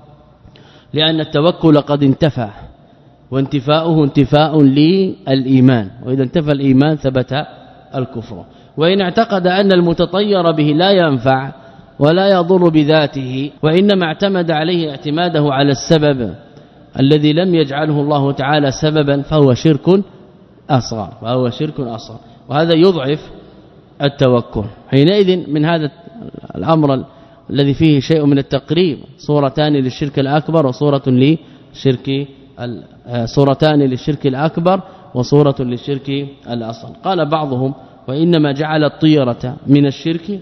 Speaker 1: لأن التوكل قد انتفى وانتفاؤه انتفاء للإيمان وإذا انتفى الإيمان ثبت الكفر وإن اعتقد أن المتطير به لا ينفع ولا يضر بذاته وإنما اعتمد عليه اعتماده على السبب الذي لم يجعله الله تعالى سببا فهو شرك أصغر فهو شرك أصغر وهذا يضعف التوكل حينئذ من هذا الأمر الذي فيه شيء من التقريب صورتان للشرك الأكبر وصورة للشرك صورتان للشرك الأكبر وصورة للشرك الأصغر قال بعضهم وإنما جعل الطيرة من الشرك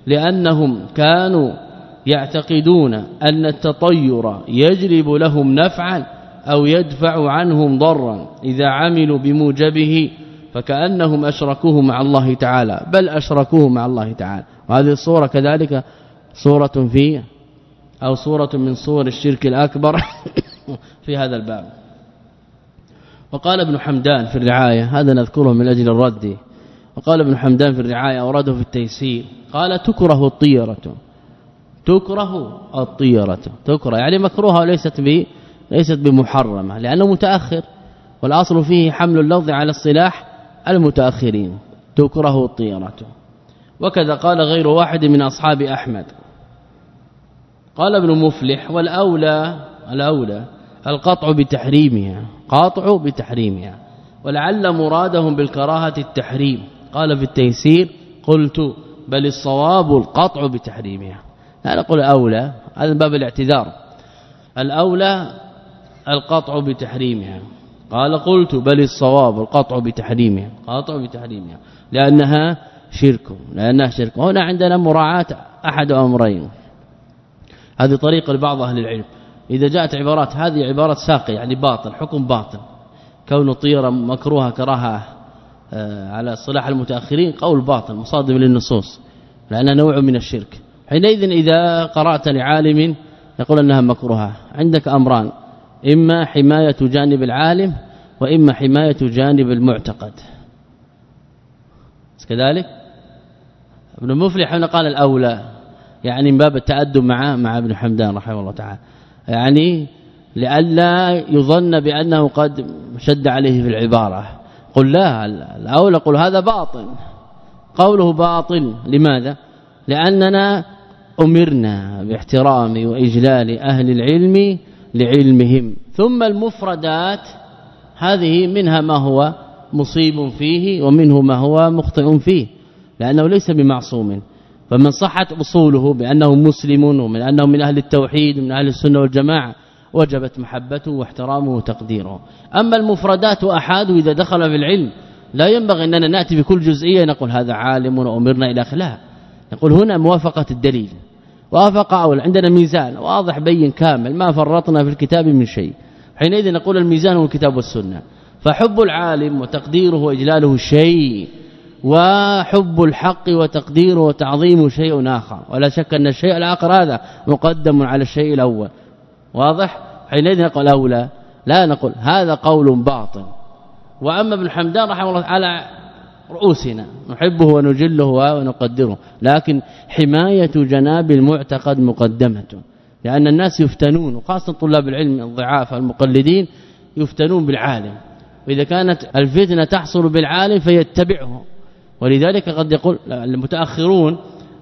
Speaker 1: لأنهم كانوا يعتقدون أن التطير يجلب لهم نفعا أو يدفع عنهم ضرا إذا عملوا بموجبه، فكأنهم أشركوه مع الله تعالى، بل أشركوه مع الله تعالى. وهذه الصورة كذلك صورة في أو صورة من صور الشرك الأكبر في هذا الباب. وقال ابن حمدان في الرعاية، هذا نذكره من أجل الرد، وقال ابن حمدان في الرعاية أورده في التيسير، قال تكره الطيرة، تكره الطيرة، تكره يعني مكروهة وليست ب ليست بمحرمة، لأنه متأخر، والأصل فيه حمل اللفظ على الصلاح المتأخرين، تكره الطيرة. وكذا قال غير واحد من أصحاب أحمد. قال ابن مفلح والأولى الأولى القطع بتحريمها، قاطع بتحريمها، ولعل مرادهم بالكراهة التحريم. قال في التيسير قلت بل الصواب القطع بتحريمها، لا نقول أولى، هذا باب الاعتذار، الأولى القطع بتحريمها. قال قلت بل الصواب القطع بتحريمها، قاطع بتحريمها لأنها شرك، لأنها شرك. هنا عندنا مراعاة أحد أمرين، هذه طريقة لبعض أهل العلم، إذا جاءت عبارات هذه عبارة ساقية يعني باطل، حكم باطل، كون الطيرة مكروهة كراهة على اصطلاح المتأخرين قول باطل مصادم للنصوص، لأنها نوع من الشرك. حينئذ إذا قرأت لعالم يقول أنها مكروهة، عندك أمران، إما حماية جانب العالم وإما حماية جانب المعتقد، كذلك ابن مفلح هنا قال الأولى، يعني من باب التأدب مع مع ابن حمدان رحمه الله تعالى، يعني لئلا يظن بأنه قد شد عليه في العبارة. قل لا، الأولى قل هذا باطل، قوله باطل لماذا؟ لأننا أمرنا باحترام وإجلال أهل العلم لعلمهم، ثم المفردات هذه منها ما هو مصيب فيه ومنه ما هو مخطئ فيه، لأنه ليس بمعصوم. فمن صحت أصوله بأنه مسلم ومن أنه من أهل التوحيد ومن أهل السنة والجماعة وجبت محبته واحترامه وتقديره. أما المفردات أحاد إذا دخل في العلم لا ينبغي أننا نأتي بكل جزئية نقول هذا عالم وأمرنا إلى آخره، لا، نقول هنا موافقة الدليل، وافق أول عندنا ميزان واضح بين كامل ما فرطنا في الكتاب من شيء، حينئذ نقول الميزان هو الكتاب والسنة. فحب العالم وتقديره وإجلاله شيء، وحب الحق وتقديره وتعظيمه شيء آخر، ولا شك أن الشيء الآخر هذا مقدم على الشيء الأول، واضح؟ حينئذ نقول أولى، لا نقول هذا قول باطل. وأما ابن حمدان رحمه الله على رؤوسنا نحبه ونجله ونقدره، لكن حماية جناب المعتقد مقدمة، لأن الناس يفتنون، وخاصة طلاب العلم الضعاف المقلدين يفتنون بالعالم، وإذا كانت الفتنة تحصل بالعالم فيتبعه. ولذلك قد يقول المتأخرون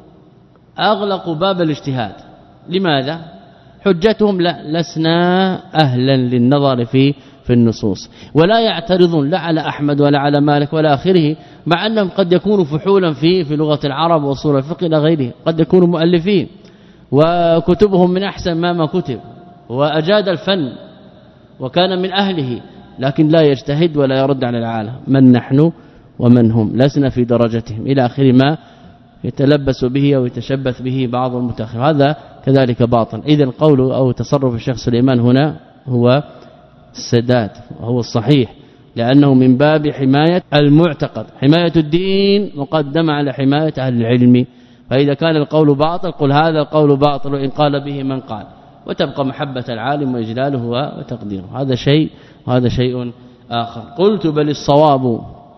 Speaker 1: أغلقوا باب الاجتهاد، لماذا؟ حجتهم لا لسنا أهلا للنظر في في النصوص، ولا يعترضون لا على أحمد ولا على مالك ولا آخره، مع أنهم قد يكونوا فحولا في في لغة العرب وأصول الفقه إلى غيره، قد يكونوا مؤلفين وكتبهم من أحسن ما ما كتب وأجاد الفن وكان من أهله، لكن لا يجتهد ولا يرد على العالم. من نحن ومن هم؟ لسنا في درجتهم إلى آخر ما يتلبس به أو يتشبث به بعض المتأخرين، هذا كذلك باطل. إذن القول أو تصرف الشيخ سليمان هنا هو السداد وهو الصحيح، لأنه من باب حماية المعتقد، حماية الدين مقدمة على حماية أهل العلم. فإذا كان القول باطل قل هذا القول باطل وإن قال به من قال، وتبقى محبة العالم وإجلاله وتقديره، هذا شيء وهذا شيء آخر. قلت بل الصواب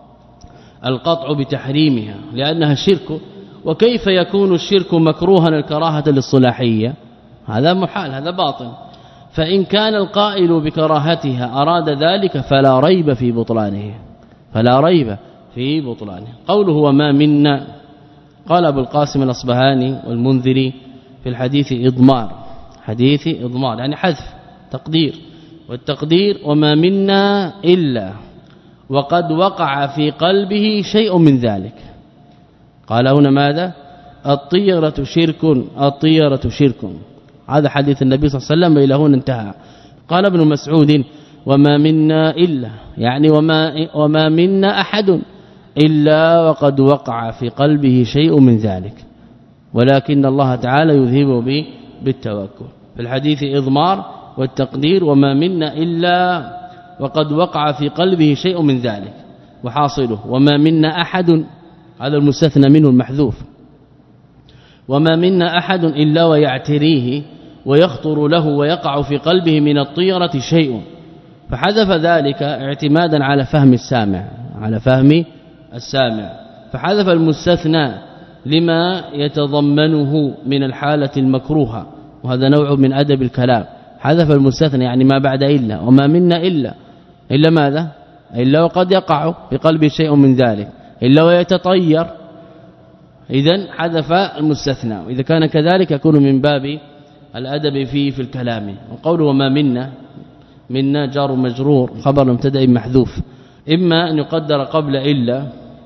Speaker 1: القطع بتحريمها لأنها شرك، وكيف يكون الشرك مكروها الكراهة للصلاحية؟ هذا محال، هذا باطل. فإن كان القائل بكراهتها أراد ذلك فلا ريب في بطلانه، فلا ريب في بطلانه. قوله وما منا، قال أبو القاسم الأصبهاني والمنذري في الحديث إضمار، حديث إضمار يعني حذف تقدير، والتقدير وما منا إلا وقد وقع في قلبه شيء من ذلك. قال هنا ماذا؟ الطيرة شرك، الطيرة شرك، هذا حديث النبي صلى الله عليه وسلم إلى هنا انتهى. قال ابن مسعود وما منا إلا، يعني وما, وما منا أحد إلا وقد وقع في قلبه شيء من ذلك. ولكن الله تعالى يذهبه به بالتوكل. في الحديث إضمار والتقدير وما منا إلا وقد وقع في قلبه شيء من ذلك وحاصله وما منا أحد، هذا المستثنى منه المحذوف، وما منا أحد إلا ويعتريه ويخطر له ويقع في قلبه من الطيرة شيء، فحذف ذلك اعتمادا على فهم السامع على فهم السامع فحذف المستثنى لما يتضمنه من الحالة المكروهة، وهذا نوع من أدب الكلام. حذف المستثنى يعني ما بعد إلا، وما منا إلا إلا ماذا؟ إلا وقد يقع في قلبه شيء من ذلك، إلا ويتطير، إذن حذف المستثنى. وإذا كان كذلك يكون من باب الأدب فيه في الكلام. وقوله وما منا، منا جار مجرور خبر مبتدا محذوف، إما أن يقدر قبل إلا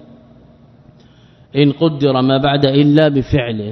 Speaker 1: إن قدر ما بعد إلا بفعل،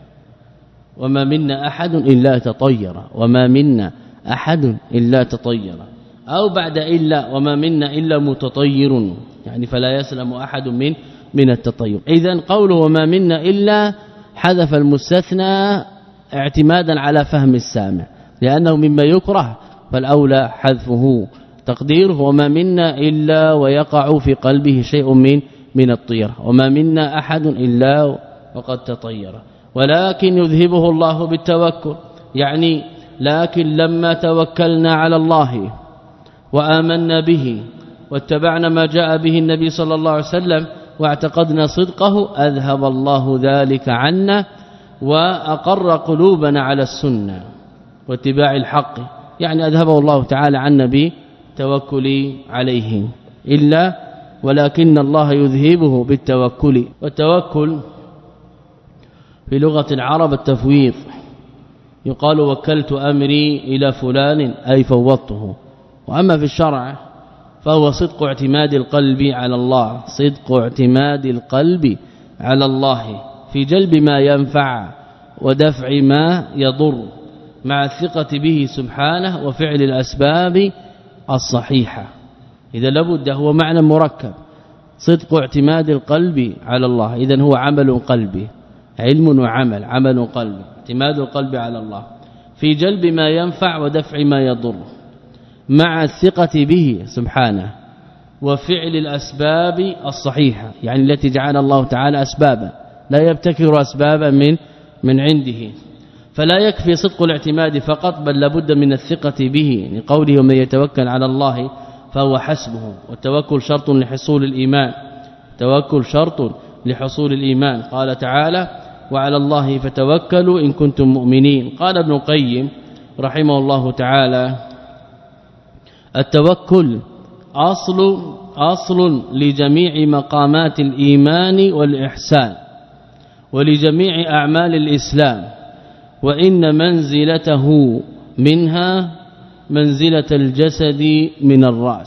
Speaker 1: وما منا أحد إلا تطير، وما منا أحد إلا تطير، أو بعد إلا وما منا إلا متطير، يعني فلا يسلم أحد من من التطير. إذن قوله وما منا إلا حذف المستثنى اعتمادا على فهم السامع، لأنه مما يكره فالأولى حذفه. تقديره وما منا إلا ويقع في قلبه شيء من من الطيرة، وما منا أحد إلا وقد تطير، ولكن يذهبه الله بالتوكل، يعني لكن لما توكلنا على الله وآمنا به واتبعنا ما جاء به النبي صلى الله عليه وسلم واعتقدنا صدقه أذهب الله ذلك عنا وأقر قلوبنا على السنة واتباع الحق، يعني أذهبه الله تعالى عنا بتوكل عليه. إلا ولكن الله يذهبه بالتوكل. والتوكل في لغة العرب التفويض، يقال وكلت أمري إلى فلان أي فوضته. وأما في الشرع فهو صدق اعتماد القلب على الله، صدق اعتماد القلب على الله في جلب ما ينفع ودفع ما يضر، مع الثقة به سبحانه وفعل الأسباب الصحيحة. إذا لابد هو معنى مركب، صدق اعتماد القلب على الله، إذن هو عمل قلبي، علم وعمل، عمل قلبي، اعتماد القلب على الله في جلب ما ينفع ودفع ما يضر، مع الثقة به سبحانه وفعل الأسباب الصحيحة، يعني التي جعل الله تعالى أسبابا، لا يبتكر أسبابا من من عنده. فلا يكفي صدق الاعتماد فقط، بل لابد من الثقة به، لقوله ومن يتوكل على الله فهو حسبه. والتوكل شرط لحصول الإيمان، توكل شرط لحصول الإيمان. قال تعالى وعلى الله فتوكلوا إن كنتم مؤمنين. قال ابن القيم رحمه الله تعالى التوكل أصل أصل لجميع مقامات الإيمان والإحسان ولجميع أعمال الإسلام، وإن منزلته منها منزلة الجسد من الرأس.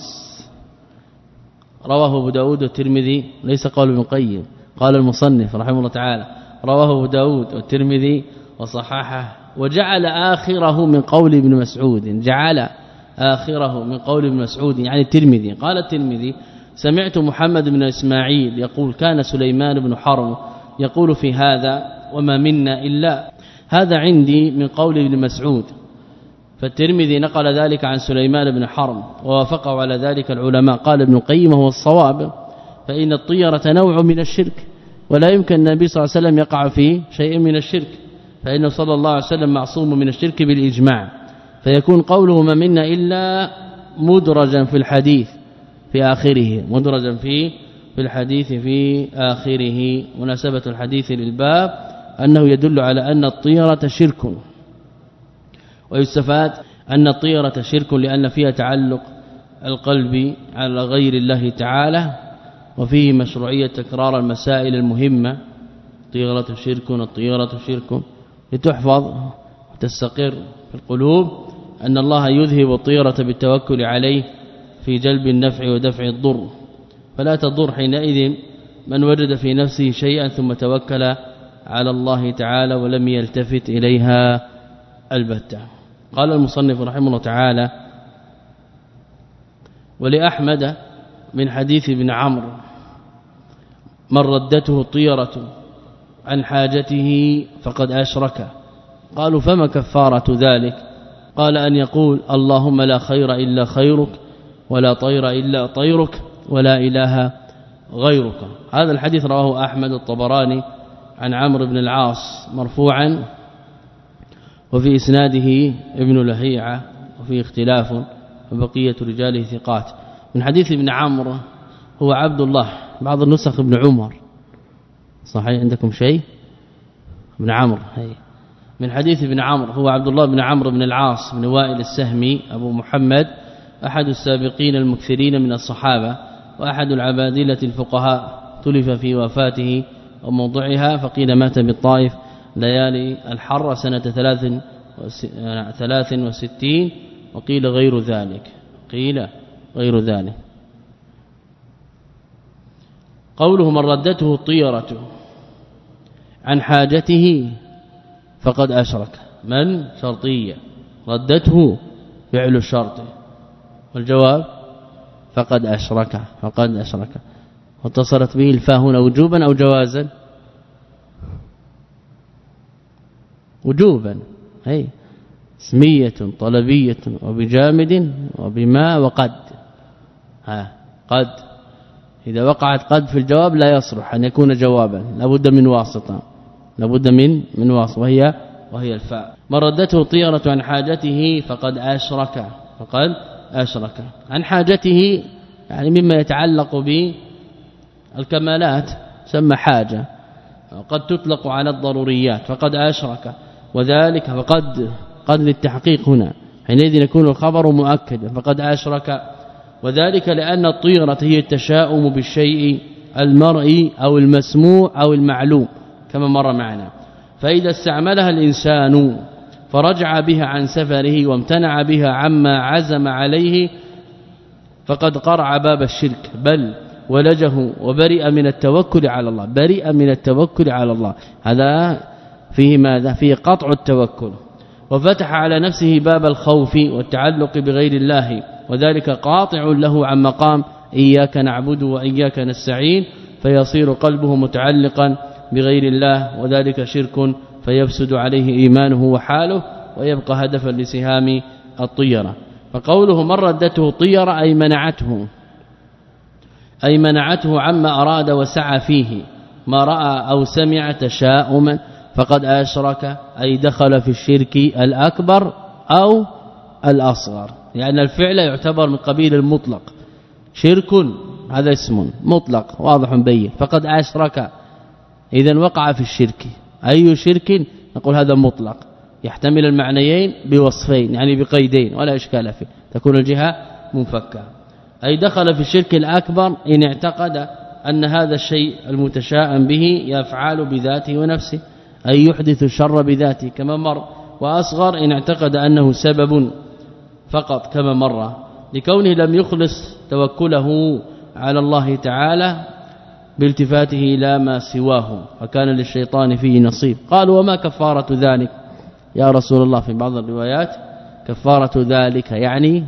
Speaker 1: رواه ابو داود والترمذي، ليس قول ابن القيم، قال المصنف رحمه الله تعالى رواه ابو داود والترمذي وصححه. وجعل آخره من قول ابن مسعود، جعل آخره من قول ابن مسعود يعني الترمذي. قال الترمذي سمعت محمد بن إسماعيل يقول كان سليمان بن حرب يقول في هذا وما منا إلا، هذا عندي من قول ابن مسعود، فالترمذي نقل ذلك عن سليمان بن حرب ووافقه على ذلك العلماء. قال ابن القيم هو الصواب، فإن الطيرة نوع من الشرك، ولا يمكن النبي صلى الله عليه وسلم يقع في شيء من الشرك، فإنه صلى الله عليه وسلم معصوم من الشرك بالإجماع، فيكون قوله ما منا إلا مدرجا في الحديث في آخره، مدرجا في في الحديث في آخره. مناسبة الحديث للباب أنه يدل على أن الطيرة شرك، ويستفاد أن الطيرة شرك لأن فيها تعلق القلب على غير الله تعالى، وفيه مشروعية تكرار المسائل المهمة. الطيرة شرك، الطيرة شرك، لتحفظ وتستقر في القلوب أن الله يذهب الطيرة بالتوكل عليه في جلب النفع ودفع الضر، فلا تضر حينئذ من وجد في نفسه شيئا ثم توكل على الله تعالى ولم يلتفت إليها البتة. قال المصنف رحمه الله تعالى ولأحمد من حديث ابن عمرو من ردته الطيرة عن حاجته فقد أشرك. قالوا فما كفارة ذلك؟ قال أن يقول اللهم لا خير إلا خيرك ولا طير إلا طيرك ولا إله غيرك. هذا الحديث رواه أحمد الطبراني عن عمرو بن العاص مرفوعا، وفي إسناده ابن لهيعة وفي اختلاف وبقية رجاله ثقات. من حديث ابن عمرو هو عبد الله، بعض النسخ ابن عمر، صحيح عندكم شيء ابن عمرو؟ هي من حديث ابن عمرو هو عبد الله بن عمرو بن العاص بن وائل السهمي أبو محمد، أحد السابقين المكثرين من الصحابة وأحد العبادلة الفقهاء، تلف في وفاته وموضعها، فقيل مات بالطائف ليالي الحر سنة ثلاث وستين، وقيل غير ذلك، قيل غير ذلك. قوله من ردته الطيرة عن حاجته فقد أشرك، من شرطية ردته فعل الشرط، والجواب فقد أشرك، فقد أشرك. واتصلت به الفاء هنا وجوبا أو جوازا؟ وجوبا، هي اسمية طلبية وبجامد وبما وقد. ها قد إذا وقعت قد في الجواب لا يصلح أن يكون جوابا، لابد من واسطة، لابد من من واسطة وهي وهي الفاء. من ردته الطيرة عن حاجته فقد أشرك، فقد أشرك. عن حاجته يعني مما يتعلق بالكمالات سمى حاجة، قد تطلق على الضروريات، فقد أشرك. وذلك فقد قد للتحقيق هنا، حينئذ يكون الخبر مؤكدا، فقد أشرك. وذلك لأن الطيرة هي التشاؤم بالشيء المرئي أو المسموع أو المعلوم كما مر معنا، فإذا استعملها الإنسان فرجع بها عن سفره وامتنع بها عما عزم عليه فقد قرع باب الشرك، بل ولجه وبرئ من التوكل على الله، برئ من التوكل على الله. هذا فيه ماذا؟ فيه قطع التوكل، وفتح على نفسه باب الخوف والتعلق بغير الله، وذلك قاطع له عن مقام إياك نعبد وإياك نستعين، فيصير قلبه متعلقا بغير الله، وذلك شرك فيفسد عليه إيمانه وحاله، ويبقى هدفا لسهام الطيرة. فقوله من ردته الطيرة أي منعته، أي منعته عما أراد وسعى فيه، ما رأى أو سمع تشاؤما فقد أشرك، أي دخل في الشرك الأكبر أو الأصغر، لأن يعني الفعل يعتبر من قبيل المطلق، شرك هذا اسم مطلق واضح بين، فقد أشرك إذا وقع في الشرك. أي شرك؟ نقول هذا مطلق يحتمل المعنيين بوصفين يعني بقيدين ولا إشكال فيه، تكون الجهة منفكة. أي دخل في الشرك الأكبر إن اعتقد أن هذا الشيء المتشاءم به يفعل بذاته ونفسه، أي يحدث الشر بذاته كما مر. وأصغر إن اعتقد أنه سبب فقط كما مر، لكونه لم يخلص توكله على الله تعالى بالتفاته إلى ما سواه، فكان للشيطان فيه نصيب. قالوا وما كفارة ذلك يا رسول الله؟ في بعض الروايات كفارة ذلك يعني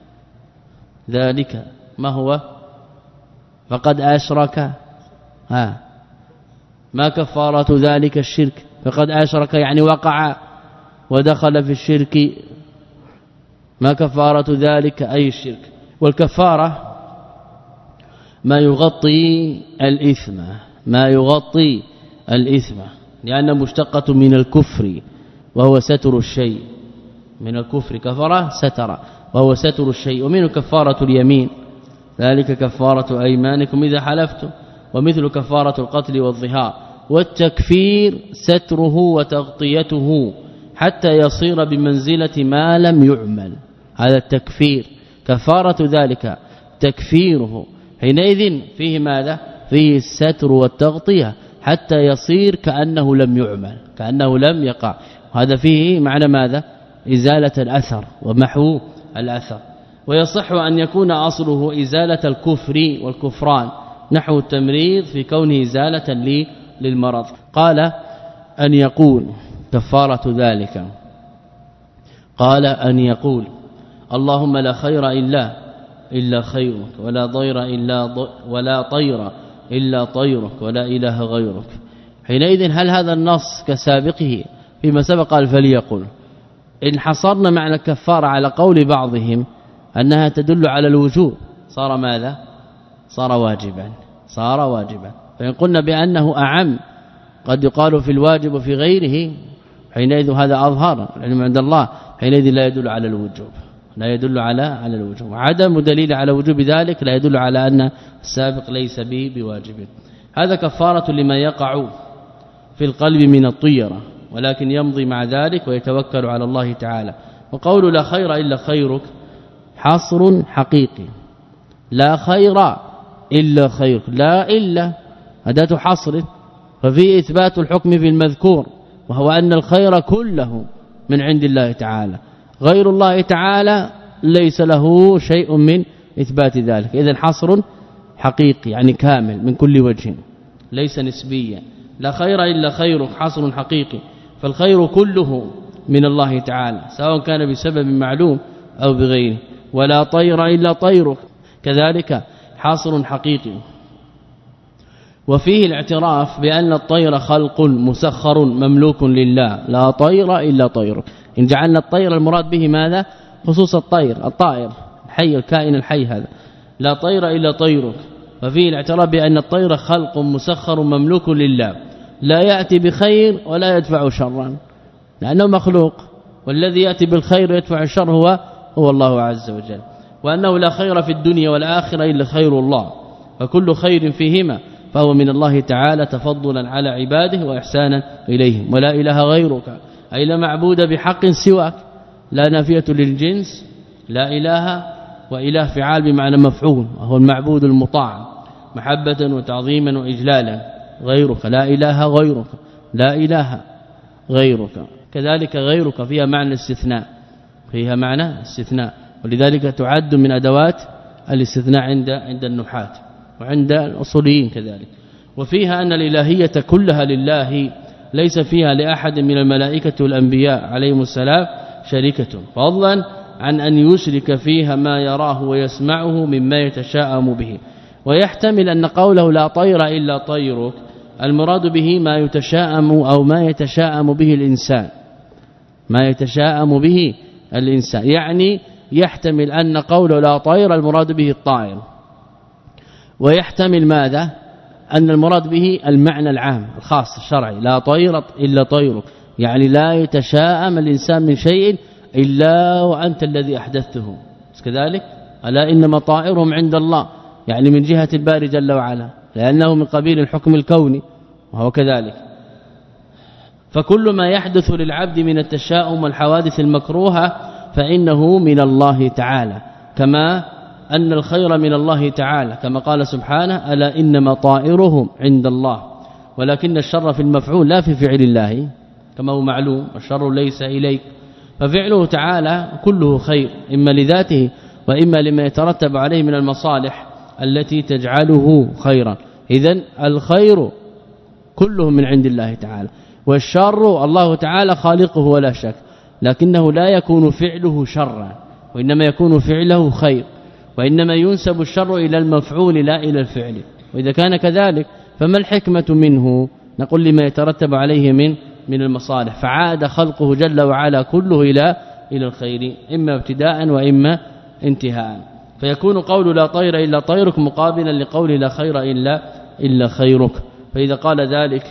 Speaker 1: ذلك ما هو؟ فقد أشرك. ها ما كفارة ذلك؟ الشرك، فقد أشرك يعني وقع ودخل في الشرك. ما كفارة ذلك؟ أي الشرك. والكفارة ما يغطي الإثم، ما يغطي الإثم، لأنه مشتقة من الكفر وهو ستر الشيء، من الكفر كفر ستر وهو ستر الشيء. ومنه كفارة اليمين، ذلك كفارة أيمانكم إذا حلفتم، ومثل كفارة القتل والظهار. والتكفير ستره وتغطيته حتى يصير بمنزلة ما لم يعمل، هذا التكفير. كفارة ذلك تكفيره، حينئذ فيه ماذا؟ فيه الستر والتغطية حتى يصير كأنه لم يعمل، كأنه لم يقع. وهذا فيه معنى ماذا؟ إزالة الأثر ومحو الأثر. ويصح أن يكون أصله إزالة الكفر والكفران، نحو التمريض في كونه إزالة للمرض. قال أن يقول كفارة ذلك، قال أن يقول اللهم لا خير إلا إلا خيرك، ولا ضير إلا ض... ولا طير إلا طيرك، ولا إله غيرك. حينئذ هل هذا النص كسابقه فيما سبق قال فليقل؟ إن حصرنا معنى الكفارة على قول بعضهم أنها تدل على الوجوب صار ماذا؟ صار واجبا صار واجبا. فإن قلنا بأنه أعم قد يقال في الواجب وفي غيره حينئذ هذا أظهر العلم عند الله حينئذ لا يدل على الوجوب لا يدل على على الوجوب. عدم دليل على وجوب ذلك لا يدل على أن السابق ليس به بواجب. هذا كفارة لما يقع في القلب من الطيرة ولكن يمضي مع ذلك ويتوكل على الله تعالى. وقول لا خير إلا خيرك حصر حقيقي لا خير إلا خيرك لا إلا أداة حصر ففي إثبات الحكم في المذكور وهو أن الخير كله من عند الله تعالى غير الله تعالى ليس له شيء من إثبات ذلك. إذن حصر حقيقي يعني كامل من كل وجه ليس نسبيا. لا خير إلا خيرك حصر حقيقي فالخير كله من الله تعالى سواء كان بسبب معلوم أو بغيره. ولا طير إلا طيرك كذلك حصر حقيقي. وفيه الاعتراف بأن الطير خلق مسخر مملوك لله لا طير إلا طيرك. إن جعلنا الطير المراد به ماذا؟ خصوص الطير الطائر الحي الكائن الحي هذا لا طير إلا طيرك. ففيه الاعتراف بأن الطير خلق مسخر مملوك لله لا يأتي بخير ولا يدفع شرا لأنه مخلوق والذي يأتي بالخير ويدفع الشر هو هو الله عز وجل. وأنه لا خير في الدنيا والآخرة إلا خير الله فكل خير فيهما فهو من الله تعالى تفضلا على عباده وإحسانا إليهم. ولا إله غيرك أي لا معبود بحق سواك لا نافية للجنس لا إله وإله فعال بمعنى مفعول وهو المعبود المطاع محبة وتعظيما وإجلالا غيرك لا إله غيرك لا إله غيرك. كذلك غيرك فيها معنى استثناء فيها معنى استثناء ولذلك تعد من أدوات الاستثناء عند عند النحاة وعند الأصوليين كذلك. وفيها أن الإلهية كلها لله ليس فيها لأحد من الملائكة والأنبياء عليهم السلام شريكة فضلا عن أن يشرك فيها ما يراه ويسمعه مما يتشاءم به. ويحتمل أن قوله لا طير إلا طيرك المراد به ما يتشاءم أو ما يتشاءم به الإنسان ما يتشاءم به الإنسان يعني يحتمل أن قوله لا طير المراد به الطائر ويحتمل ماذا أن المراد به المعنى العام الخاص الشرعي لا طير إلا طيرك يعني لا يتشاءم الإنسان من شيء إلا وأنت الذي أحدثته كذلك ألا إنما طائرهم عند الله يعني من جهة الباري جل وعلا لأنه من قبيل الحكم الكوني وهو كذلك. فكل ما يحدث للعبد من التشاؤم والحوادث المكروهة فإنه من الله تعالى كما أن الخير من الله تعالى كما قال سبحانه ألا إنما طائرهم عند الله ولكن الشر في المفعول لا في فعل الله كما هو معلوم الشر ليس إليك. ففعله تعالى كله خير إما لذاته وإما لما يترتب عليه من المصالح التي تجعله خيرا. إذن الخير كله من عند الله تعالى والشر الله تعالى خالقه ولا شك لكنه لا يكون فعله شرا وإنما يكون فعله خير وإنما ينسب الشر إلى المفعول لا إلى الفعل. وإذا كان كذلك فما الحكمة منه؟ نقول لما يترتب عليه من من المصالح فعاد خلقه جل وعلا كله إلى إلى الخير إما ابتداء وإما انتهاء. فيكون قول لا طير إلا طيرك مقابلا لقول لا خير إلا إلا خيرك. فإذا قال ذلك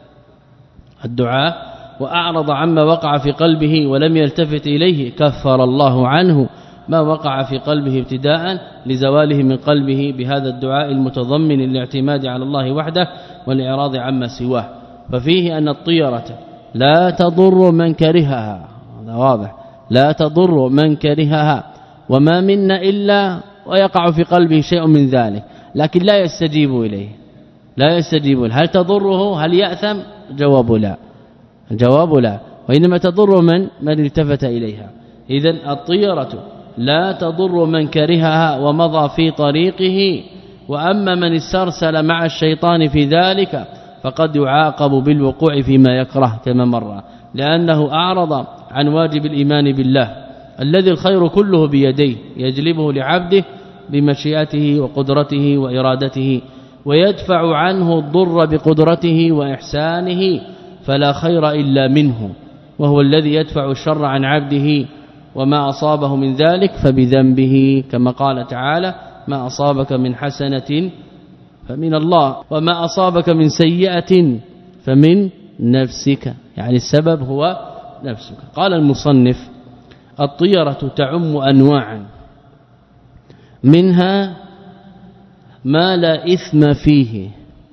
Speaker 1: الدعاء وأعرض عما وقع في قلبه ولم يلتفت إليه كفر الله عنه ما وقع في قلبه ابتداء لزواله من قلبه بهذا الدعاء المتضمن الاعتماد على الله وحده والإعراض عما سواه. ففيه أن الطيرة لا تضر من كرهها هذا واضح لا تضر من كرهها وما منا إلا ويقع في قلبه شيء من ذلك لكن لا يستجيب إليه لا يستجيب. هل تضره هل يأثم؟ جواب لا الجواب لا وإنما تضر من من التفت إليها. إذن الطيرة لا تضر من كرهها ومضى في طريقه وأما من استرسل مع الشيطان في ذلك فقد يعاقب بالوقوع فيما يكره كما مر لأنه أعرض عن واجب الإيمان بالله الذي الخير كله بيديه يجلبه لعبده بمشيئته وقدرته وإرادته ويدفع عنه الضر بقدرته وإحسانه فلا خير إلا منه، وهو الذي يدفع الشر عن عبده، وما أصابه من ذلك فبذنبه، كما قال تعالى: ما أصابك من حسنة فمن الله وما أصابك من سيئة فمن نفسك، يعني السبب هو نفسك. قال المصنف: الطيرة تعم أنواعا، منها ما لا إثم فيه.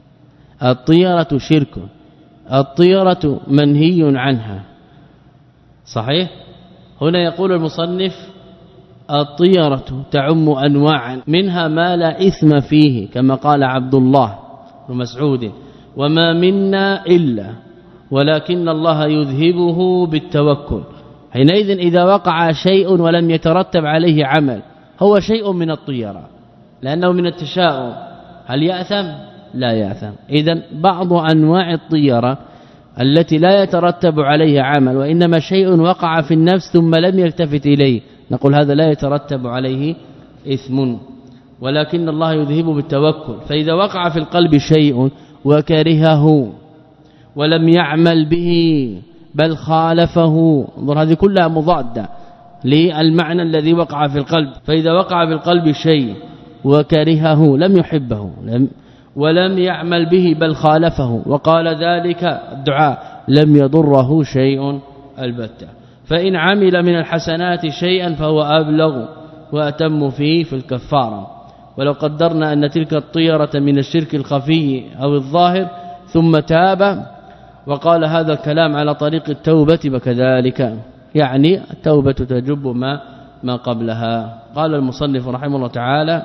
Speaker 1: الطيرة شرك، الطيرة منهي عنها. صحيح؟ هنا يقول المصنف: الطيرة تعم أنواعا، منها ما لا إثم فيه، كما قال عبد الله بن مسعود: وما منا إلا ولكن الله يذهبه بالتوكل. حينئذ إذا وقع شيء ولم يترتب عليه عمل هو شيء من الطيرة، لأنه من التشاؤم. هل يأثم؟ لا يأثم. إذن بعض أنواع الطيرة التي لا يترتب عليها عمل، وإنما شيء وقع في النفس ثم لم يلتفت إليه، نقول هذا لا يترتب عليه إثم، ولكن الله يذهبه بالتوكل. فإذا وقع في القلب شيء وكرهه ولم يعمل به بل خالفه، انظر هذه كلها مضادة للمعنى الذي وقع في القلب. فإذا وقع في القلب شيء وكرهه لم يحبه لم ولم يعمل به بل خالفه وقال ذلك الدعاء لم يضره شيء البتة. فإن عمل من الحسنات شيئا فهو أبلغ وأتم فيه في الكفارة. ولو قدرنا أن تلك الطيرة من الشرك الخفي أو الظاهر ثم تاب وقال هذا الكلام على طريق التوبة فكذلك، يعني التوبة تجب ما ما قبلها. قال المصنف رحمه الله تعالى: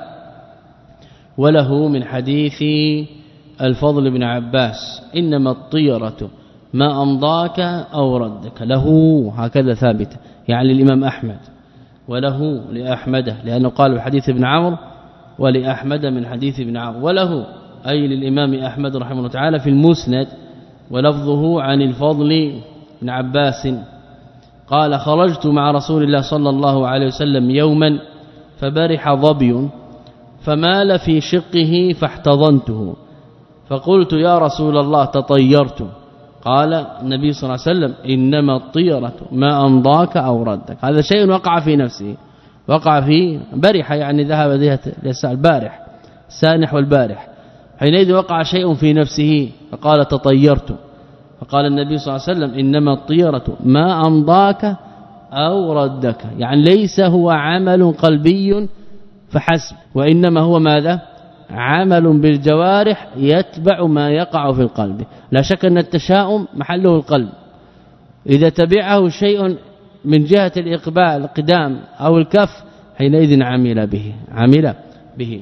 Speaker 1: وله من حديث الفضل بن عباس: إنما الطيرة ما أمضاك أو ردك. له هكذا ثابت، يعني الإمام أحمد، وله لأحمد، لأنه قال بحديث ابن عمرو ولأحمد من حديث ابن عمرو، وله أي للإمام أحمد رحمه الله تعالى في المسند، ولفظه عن الفضل بن عباس قال: خرجت مع رسول الله صلى الله عليه وسلم يوما فبرح ظبي فمال في شقه فاحتضنته فقلت: يا رسول الله تطيرت. قال النبي صلى الله عليه وسلم: إنما الطيرة ما أمضاك أو ردك. هذا شيء وقع في نفسه، وقع في برح، يعني ذهب ليس البارح سانح والبارح، حينئذ وقع شيء في نفسه فقال: تطيرت. فقال النبي صلى الله عليه وسلم: إنما الطيرة ما أمضاك أو ردك، يعني ليس هو عمل قلبي فحسب، وإنما هو ماذا؟ عمل بالجوارح يتبع ما يقع في القلب. لا شك أن التشاؤم محله القلب، إذا تبعه شيء من جهة الإقبال القدام أو الكف حينئذ عمل به عمل به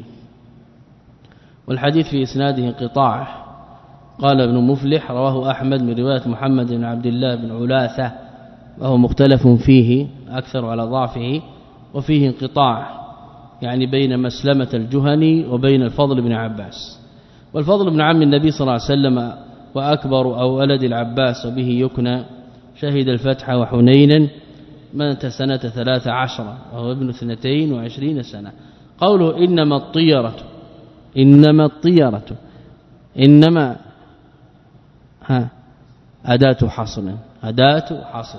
Speaker 1: والحديث في إسناده انقطاع. قال ابن مفلح: رواه أحمد من رواية محمد بن عبد الله بن علاثة، وهو مختلف فيه أكثر على ضعفه، وفيه انقطاع يعني بين مسلمة الجهني وبين الفضل بن عباس. والفضل بن عم النبي صلى الله عليه وسلم وأكبر أو ولد العباس، وبه يكنى، شهد الفتح وحنينا، مات سنة ثلاث عشرة وهو ابن اثنتين وعشرين سنة. قوله إنما الطيرة، إنما الطيرة، إنما ها أداة حصر، أداة حصر،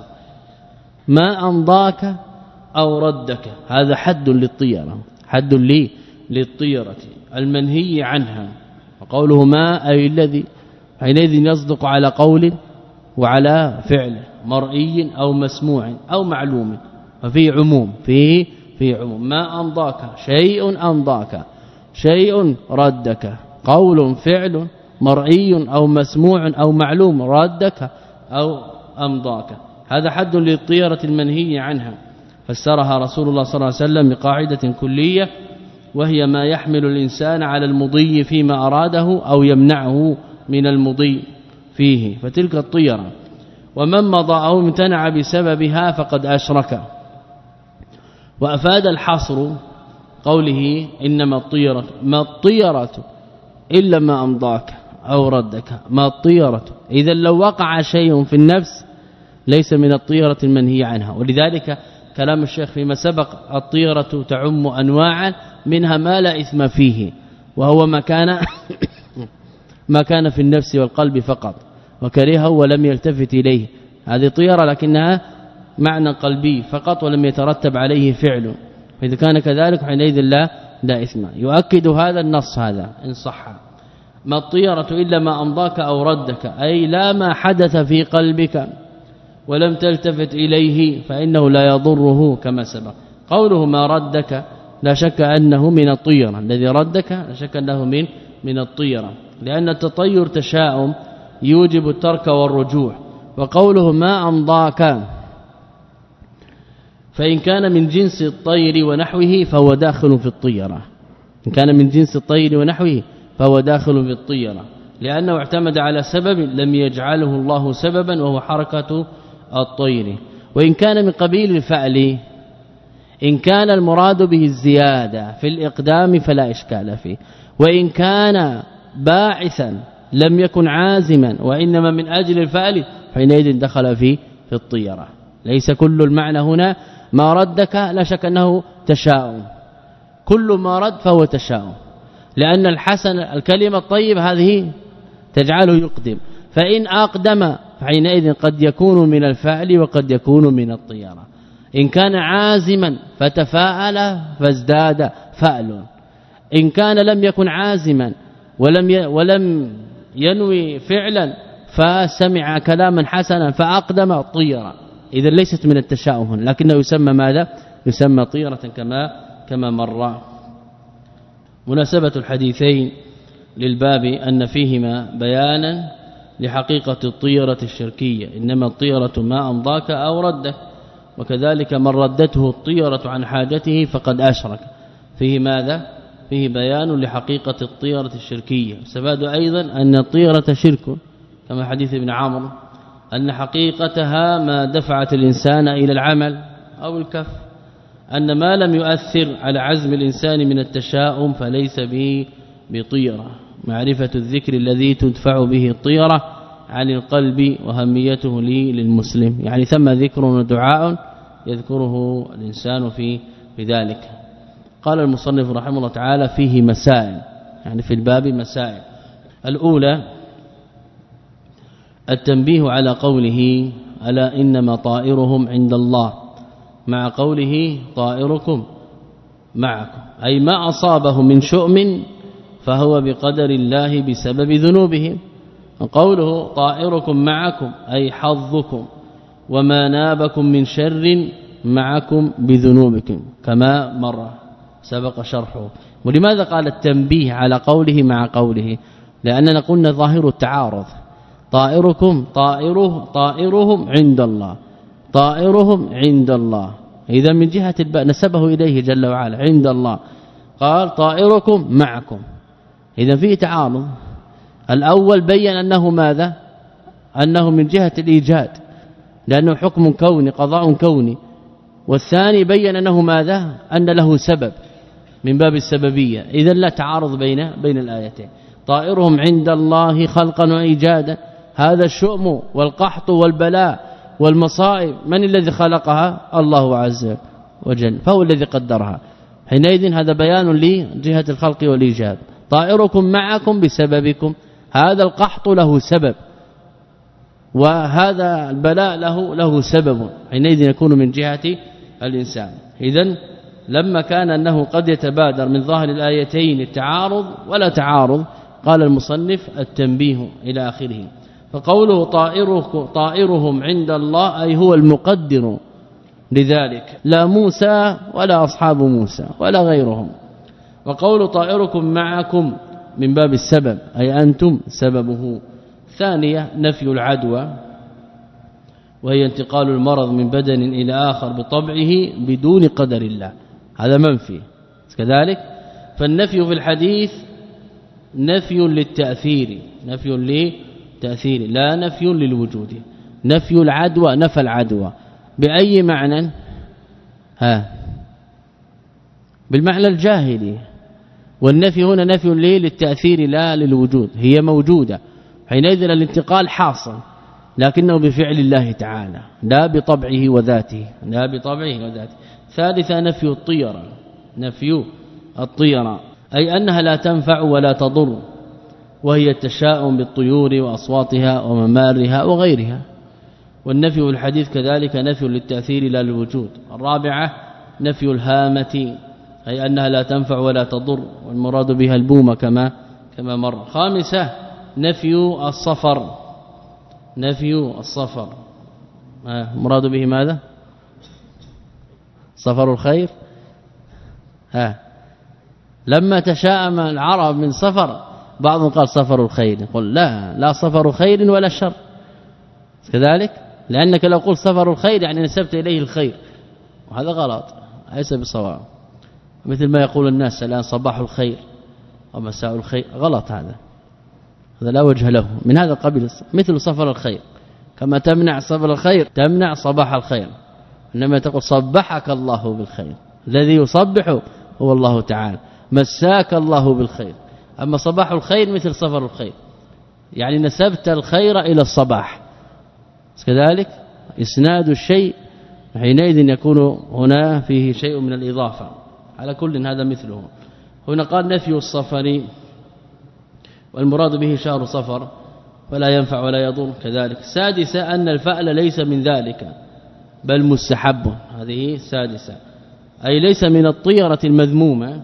Speaker 1: ما أمضاك أو ردك، هذا حد للطيرة، حد لي للطيرة المنهي عنها. وقوله ما أي الذي، حينئذ يصدق على قول وعلى فعل مرئي أو مسموع أو معلوم، ففيه عموم، فيه فيه عموم. ما أمضاك شيء أمضاك، شيء ردك، قول فعل مرئي أو مسموع أو معلوم، ردك أو أمضاك. هذا حد للطيرة المنهي عنها، فسرها رسول الله صلى الله عليه وسلم بقاعدة كلية، وهي ما يحمل الإنسان على المضي فيما أراده أو يمنعه من المضي فيه، فتلك الطيرة. ومن مضى أو امتنع بسببها فقد أشرك. وأفاد الحصر قوله إنما الطيرة، ما الطيرة إلا ما أمضاك أو ردك، ما الطيرة. إذا لو وقع شيء في النفس ليس من الطيرة المنهي عنها. ولذلك كلام الشيخ فيما سبق: الطيرة تعم أنواعا، منها ما لا إثم فيه، وهو ما كان ما كان في النفس والقلب فقط وكرهه ولم يلتفت إليه، هذه طيرة لكنها معنى قلبي فقط ولم يترتب عليه فعل، فإذا كان كذلك حينئذ لا لا إثم. يؤكد هذا النص هذا إن صح: ما الطيرة إلا ما أمضاك أو ردك، أي لا ما حدث في قلبك ولم تلتفت إليه فإنه لا يضره كما سبق. قوله ما ردك لا شك أنه من الطيرة، الذي ردك لا شك أنه من من الطيرة، لأن التطير تشاؤم يوجب الترك والرجوع. وقوله ما أمضاك فإن كان من جنس الطير ونحوه فهو داخل في الطيرة، إن كان من جنس الطير ونحوه فهو داخل في الطيرة، لأنه اعتمد على سبب لم يجعله الله سببا وهو حركة الطير. وإن كان من قبيل الفعل إن كان المراد به الزيادة في الإقدام فلا إشكال فيه، وإن كان باعثا لم يكن عازما وإنما من أجل الفعل حينئذ دخل في في الطيرة. ليس كل المعنى هنا ما ردك لا شك أنه تشاؤم، كل ما رد فهو تشاؤم، لأن الحسن الكلمة الطيبة هذه تجعله يقدم، فإن أقدم فحينئذ قد يكون من الفعل وقد يكون من الطيرة. إن كان عازما فتفاءل فازداد فعل، إن كان لم يكن عازما ولم ولم ينوي فعلا فسمع كلاما حسنا فأقدم طيرة، إذا ليست من التشاؤم لكنه يسمى ماذا؟ يسمى طيرة كما كما مر. مناسبة الحديثين للباب أن فيهما بيانا لحقيقة الطيرة الشركية، إنما الطيرة ما أمضاك أو ردك، وكذلك من ردته الطيرة عن حاجته فقد أشرك. فيه ماذا؟ فيه بيان لحقيقة الطيرة الشركية. استفاد أيضا أن الطيرة شرك كما حديث ابن عمرو أن حقيقتها ما دفعت الإنسان إلى العمل أو الكف، أن ما لم يؤثر على عزم الإنسان من التشاؤم فليس به بطيرة. معرفة الذكر الذي تدفع به الطيرة عن القلب وهميته لي للمسلم، يعني ثم ذكر ودعاء يذكره الإنسان في بذلك. قال المصنف رحمه الله تعالى فيه مسائل، يعني في الباب مسائل. الأولى التنبيه على قوله ألا إنما طائرهم عند الله، مع قوله طائركم معكم، أي ما أصابهم من شؤم فهو بقدر الله بسبب ذنوبهم. وقوله طائركم معكم أي حظكم، وما نابكم من شر معكم بذنوبكم كما مر سبق شرحه. ولماذا قال التنبيه على قوله مع قوله؟ لأننا قلنا ظاهر التعارض، طائركم طائره طائرهم عند الله، طائرهم عند الله، إذا من جهة الباء نسبه إليه جل وعلا عند الله، قال طائركم معكم، إذا فيه تعارض. الأول بين أنه ماذا؟ أنه من جهة الإيجاد لأنه حكم كوني قضاء كوني، والثاني بين أنه ماذا؟ أن له سبب من باب السببية، إذا لا تعارض بين بين الآيتين. طائرهم عند الله خلقا وإيجادا، هذا الشؤم والقحط والبلاء والمصائب من الذي خلقها؟ الله عز وجل، فهو الذي قدرها. حينئذ هذا بيان لجهة الخلق والإيجاد. طائركم معكم بسببكم، هذا القحط له سبب وهذا البلاء له له سبب، حينئذ يكون من جهة الإنسان. إذن لما كان أنه قد يتبادر من ظاهر الآيتين التعارض ولا تعارض، قال المصنف التنبيه إلى آخره. فقوله طائركم طائرهم عند الله أي هو المقدر لذلك، لا موسى ولا أصحاب موسى ولا غيرهم. وقول طائركم معكم من باب السبب أي أنتم سببه. ثانية نفي العدوى، وهي انتقال المرض من بدن إلى آخر بطبعه بدون قدر الله، هذا منفي كذلك. فالنفي في الحديث نفي للتأثير، نفي للتأثير لا نفي للوجود. نفي العدوى نفى العدوى بأي معنى؟ ها بالمعنى الجاهلي، والنفي هنا نفي للتأثير لا للوجود، هي موجودة حينئذ الانتقال حاصل لكنه بفعل الله تعالى لا بطبعه وذاته، لا بطبعه وذاته. ثالثا نفي الطيرة، نفي الطيرة أي أنها لا تنفع ولا تضر، وهي التشاؤم بالطيور وأصواتها وممارها وغيرها. والنفي في الحديث كذلك نفي للتأثير لا للوجود. الرابعة نفي الهامة أي أنها لا تنفع ولا تضر، والمراد بها البومة كما كما مر. خامسة نفي الصفر، نفي الصفر مراد به ماذا؟ صفر الخير. ها لما تشاءم العرب من صفر بعضهم قال صفر الخير، يقول لا لا صفر خير ولا شر كذلك، لأنك لو قلت صفر الخير يعني نسبت إليه الخير، وهذا غلط ليس بصواب. مثل ما يقول الناس الآن صباح الخير ومساء الخير، غلط هذا، هذا لا وجه له من هذا القبيل. مثل صفر الخير كما تمنع صفر الخير تمنع صباح الخير، إنما تقول صبحك الله بالخير، الذي يصبح هو الله تعالى، مساك الله بالخير. أما صباح الخير مثل صفر الخير يعني نسبت الخير إلى الصباح كذلك. إسناد الشيء حينئذ يكون هنا فيه شيء من الإضافة. على كل هذا مثله. هنا قال نفي الصفر والمراد به شهر صفر فلا ينفع ولا يضر كذلك. سادسة أن الفعل ليس من ذلك بل مستحب، هذه سادسة أي ليس من الطيرة المذمومة،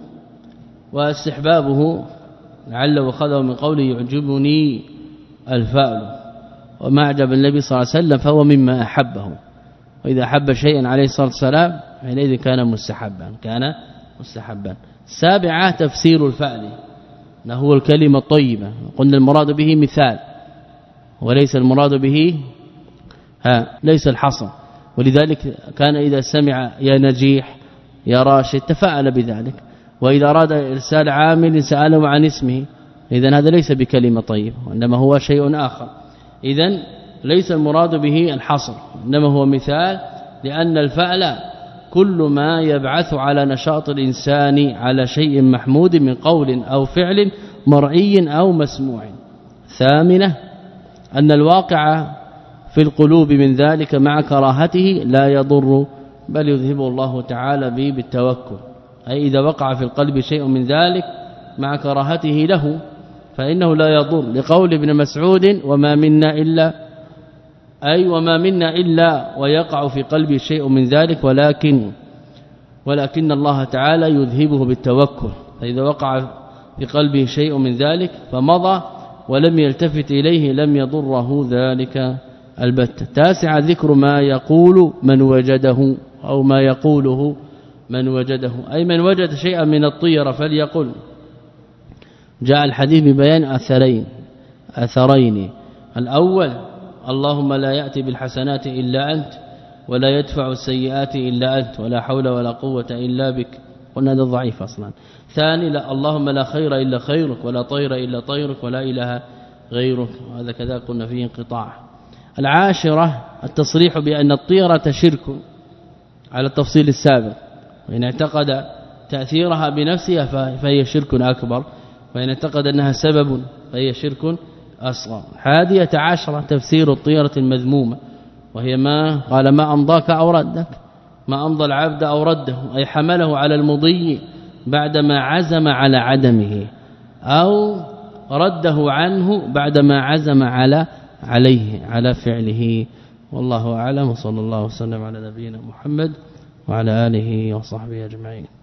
Speaker 1: واستحبابه لعل وخذه من قوله يعجبني الفعل، وما أعجب النبي صلى الله عليه وسلم فهو مما أحبه، وإذا أحب شيئا عليه الصلاة والسلام حينئذ كان مستحبا كان مستحبا. سابعة تفسير الفعل هو الكلمة الطيبة، قلنا المراد به مثال وليس المراد به ها ليس الحصر، ولذلك كان إذا سمع يا نجيح يا راشد تفاعل بذلك، وإذا أراد إرسال عامل سأله عن اسمه، إذن هذا ليس بكلمة طيبة وإنما هو شيء آخر. إذن ليس المراد به الحصر إنما هو مثال، لأن الفعل كل ما يبعث على نشاط الإنسان على شيء محمود من قول أو فعل مرئي أو مسموع. ثامنة أن الواقع في القلوب من ذلك مع كراهته لا يضر بل يذهبه الله تعالى به بالتوكل، أي إذا وقع في القلب شيء من ذلك مع كراهته له فإنه لا يضر، لقول ابن مسعود وما منا إلا أي وما منا إلا ويقع في قلبه شيء من ذلك ولكن ولكن الله تعالى يذهبه بالتوكل، فإذا وقع في قلبه شيء من ذلك فمضى ولم يلتفت إليه لم يضره ذلك البتة. تاسع ذكر ما يقول من وجده أو ما يقوله من وجده، أي من وجد شيئا من الطيرة فليقل. جاء الحديث ببيان أثرين أثرين الأول اللهم لا يأتي بالحسنات إلا أنت ولا يدفع السيئات إلا أنت ولا حول ولا قوة إلا بك، قلنا هذا ضعيف أصلا. ثاني لا اللهم لا خير إلا خيرك ولا طير إلا طيرك ولا إله غيرك، وهذا كذا قلنا فيه انقطاع. العاشرة التصريح بأن الطيرة شرك على التفصيل السابق، وإن اعتقد تأثيرها بنفسها فهي شرك أكبر، وإن اعتقد أنها سبب فهي شرك أصغر. حادية عشرة تفسير الطيرة المذمومة، وهي ما قال ما أمضاك أو ردك، ما أمضى العبد أو رده، أي حمله على المضي بعدما عزم على عدمه أو رده عنه بعدما عزم على عليه على فعله. والله أعلم، وصلى الله وسلم على نبينا محمد وعلى آله وصحبه أجمعين.